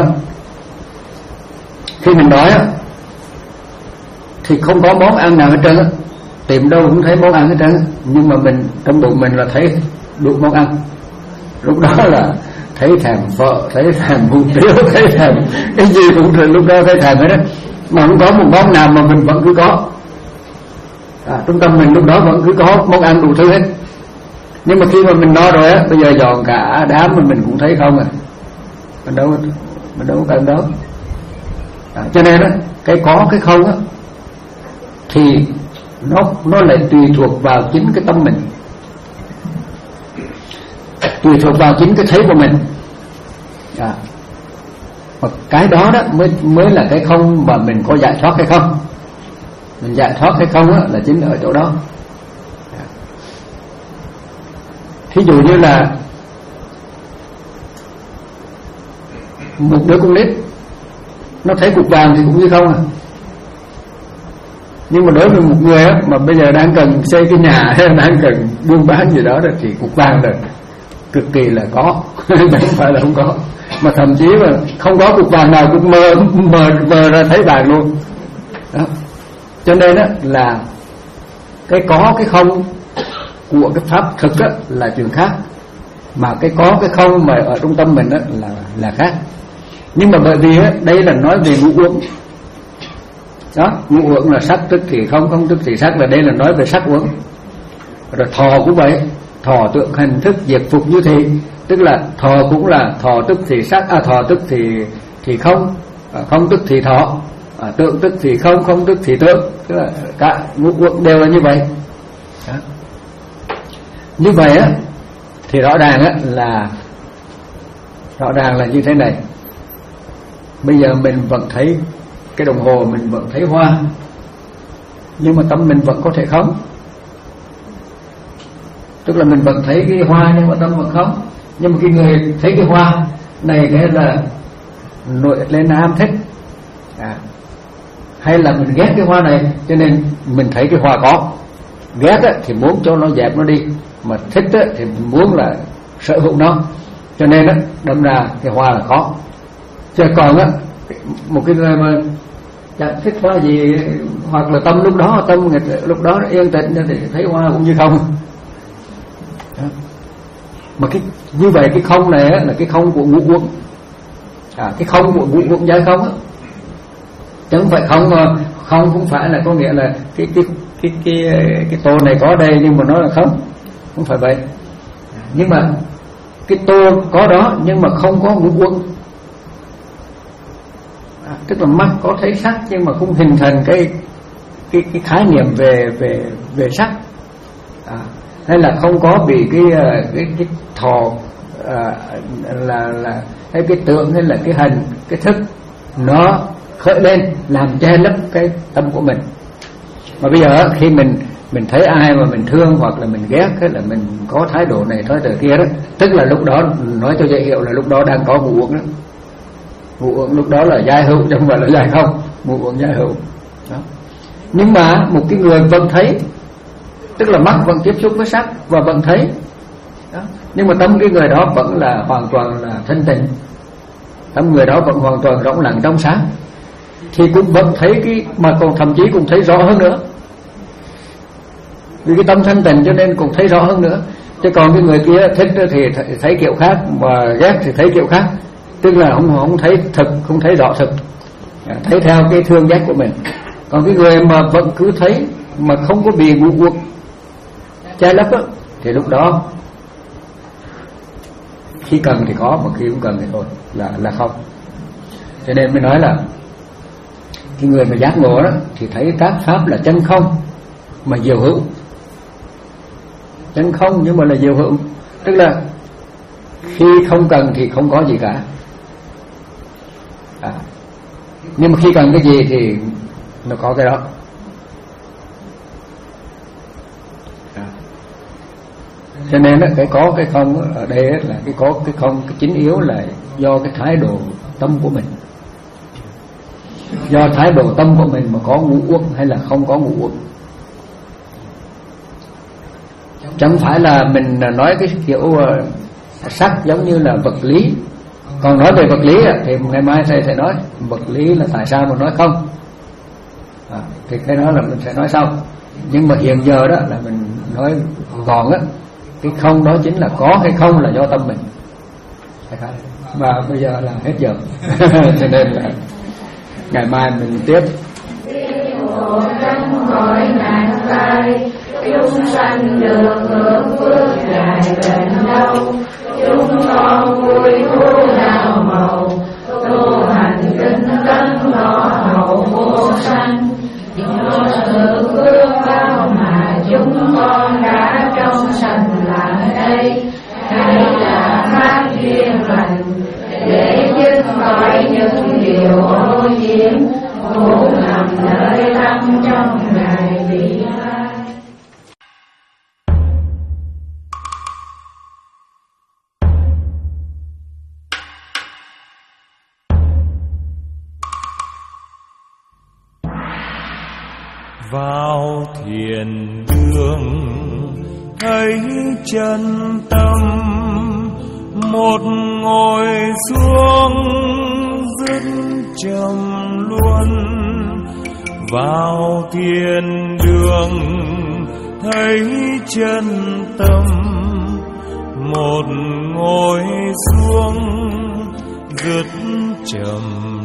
khi mình đói á, thì không có món ăn nào hết trơn á, tìm đâu cũng thấy món ăn hết trơn á, nhưng mà mình trong bụng mình là thấy đủ món ăn. Lúc đó là thấy thèm vợ, thấy thèm hủ tiếu, thấy thèm cái gì cũng được, lúc đó thấy thèm hết á, mà không có một món nào mà mình vẫn cứ có. À, trung tâm mình lúc đó vẫn cứ có món ăn đủ thứ hết. Nhưng mà khi mà mình no rồi á, bây giờ dọn cả đám mà mình cũng thấy không à, mình đâu mình đâu có cần đó. À, cho nên á, cái có cái không á thì nó nó lại tùy thuộc vào chính cái tâm mình, tùy thuộc vào chính cái thấy của mình. À, và cái đó đó mới mới là cái không mà mình có giải thoát hay không. Mình giải thoát hay không á là chính ở chỗ đó. Thí dụ như là một đứa con nít nó thấy cục vàng thì cũng như không à. Nhưng mà đối với một người á, mà bây giờ đang cần xây cái nhà hay đang cần buôn bán gì đó thì cục vàng là cực kỳ là có, không phải là không có, mà thậm chí là không có cục vàng nào cũng mơ mờ mờ ra thấy vàng luôn đó. Cho nên á là cái có cái không của cái pháp thực á là chuyện khác, mà cái có cái không mà ở trung tâm mình á là là khác. Nhưng mà bởi vì á đây là nói về ngũ uẩn đó, ngũ uẩn là sắc tức thì không, không tức thì sắc, là đây là nói về sắc uẩn. Rồi thọ cũng vậy, thọ tượng hình thức diệt phục như thị, tức là thọ cũng là thọ tức thì sắc, à thọ tức thì thì không, à, không tức thì thọ, à, tượng tức thì không, không tức thì tượng, tức là cả ngũ uẩn đều là như vậy đó. Như vậy á thì rõ ràng á là rõ ràng là như thế này. Bây giờ mình vẫn thấy cái đồng hồ, mình vẫn thấy hoa, nhưng mà tâm mình vẫn có thể không. Tức là mình vẫn thấy cái hoa nhưng mà tâm vẫn không. Nhưng mà cái người thấy cái hoa này cái là nổi lên ham thích, à, hay là mình ghét cái hoa này cho nên mình thấy cái hoa có. Ghét á, thì muốn cho nó dẹp nó đi, mà thích á, thì muốn là sở hữu nó, cho nên á, đâm ra cái hoa là có. Chứ còn á, một cái người mà chẳng thích hoa gì hoặc là tâm lúc đó tâm lúc đó yên tĩnh thì thấy hoa cũng như không. Đó. Mà cái như vậy cái không này á, là cái không của ngũ uẩn, à, cái không của ngũ uẩn giải không á, chứ không phải không mà không không phải là có nghĩa là cái cái cái cái cái tô này có đây nhưng mà nó là không, không phải vậy. Nhưng mà cái tô có đó nhưng mà không có ngũ uẩn, à, tức là mắt có thấy sắc nhưng mà không hình thành cái cái cái khái niệm về về về sắc, à, hay là không có bị cái cái cái thọ, à, là là hay cái tượng hay là cái hình cái thức nó khởi lên làm che lấp cái tâm của mình. Mà bây giờ khi mình mình thấy ai mà mình thương hoặc là mình ghét, hay là mình có thái độ này thái độ kia đó, tức là lúc đó nói cho dễ hiểu là lúc đó đang có ngũ uẩn đó. Ngũ uẩn lúc đó là giai hữu chứ không phải là giai không, ngũ uẩn giai hữu đó. Nhưng mà một cái người vẫn thấy, tức là mắt vẫn tiếp xúc với sắc và vẫn thấy đó. Nhưng mà tâm cái người đó vẫn là hoàn toàn là thanh tịnh, tâm người đó vẫn hoàn toàn rộng lặng trong sáng, thì cũng vẫn thấy cái, mà còn thậm chí cũng thấy rõ hơn nữa, vì cái tâm thanh tịnh cho nên cũng thấy rõ hơn nữa. Chứ còn cái người kia thích thì thấy kiểu khác, mà ghét thì thấy kiểu khác, tức là không không thấy thực, không thấy rõ thực, thấy theo cái thương ghét của mình. Còn cái người mà vẫn cứ thấy mà không có bị ngũ uẩn che lấp á, thì lúc đó khi cần thì có, mà khi không cần thì thôi là là không. Cho nên mới nói là cái người mà giác ngộ đó thì thấy các pháp là chân không mà diệu hữu, chân không nhưng mà là diệu hữu, tức là khi không cần thì không có gì cả, à, nhưng mà khi cần cái gì thì nó có cái đó. À. Cho nên đó, cái có cái không ở đây là cái có cái không, cái chính yếu là do cái thái độ tâm của mình, do thái độ tâm của mình mà có ngũ uẩn hay là không có ngũ uẩn. Chẳng phải là mình nói cái kiểu sắc giống như là vật lý. Còn nói về vật lý thì ngày mai thầy sẽ nói vật lý là tại sao mà nói không, à, thì cái đó là mình sẽ nói sau. Nhưng mà hiện giờ đó là mình nói gọn á, cái không đó chính là có hay không là do tâm mình. Và bây giờ là hết giờ cho nên là ngày mai mình tiếp. Trong cõi nạn tai, chúng sanh được hưởng phước ngài đến đâu, chúng con vui thú nào màu, tu hành tinh tấn lo hậu vô sanh. Do sự phước bao mà chúng con đã trong sanh làm đây, hay là phát duyên lành để dứt khỏi những điều ô nhiễm, ngủ nằm nơi tâm trong ngày vị lai. Vào thiền đường thấy chân tâm, một ngồi xuống dứt trầm luôn. Vào thiền đường thấy chân tâm, một ngồi xuống dứt trầm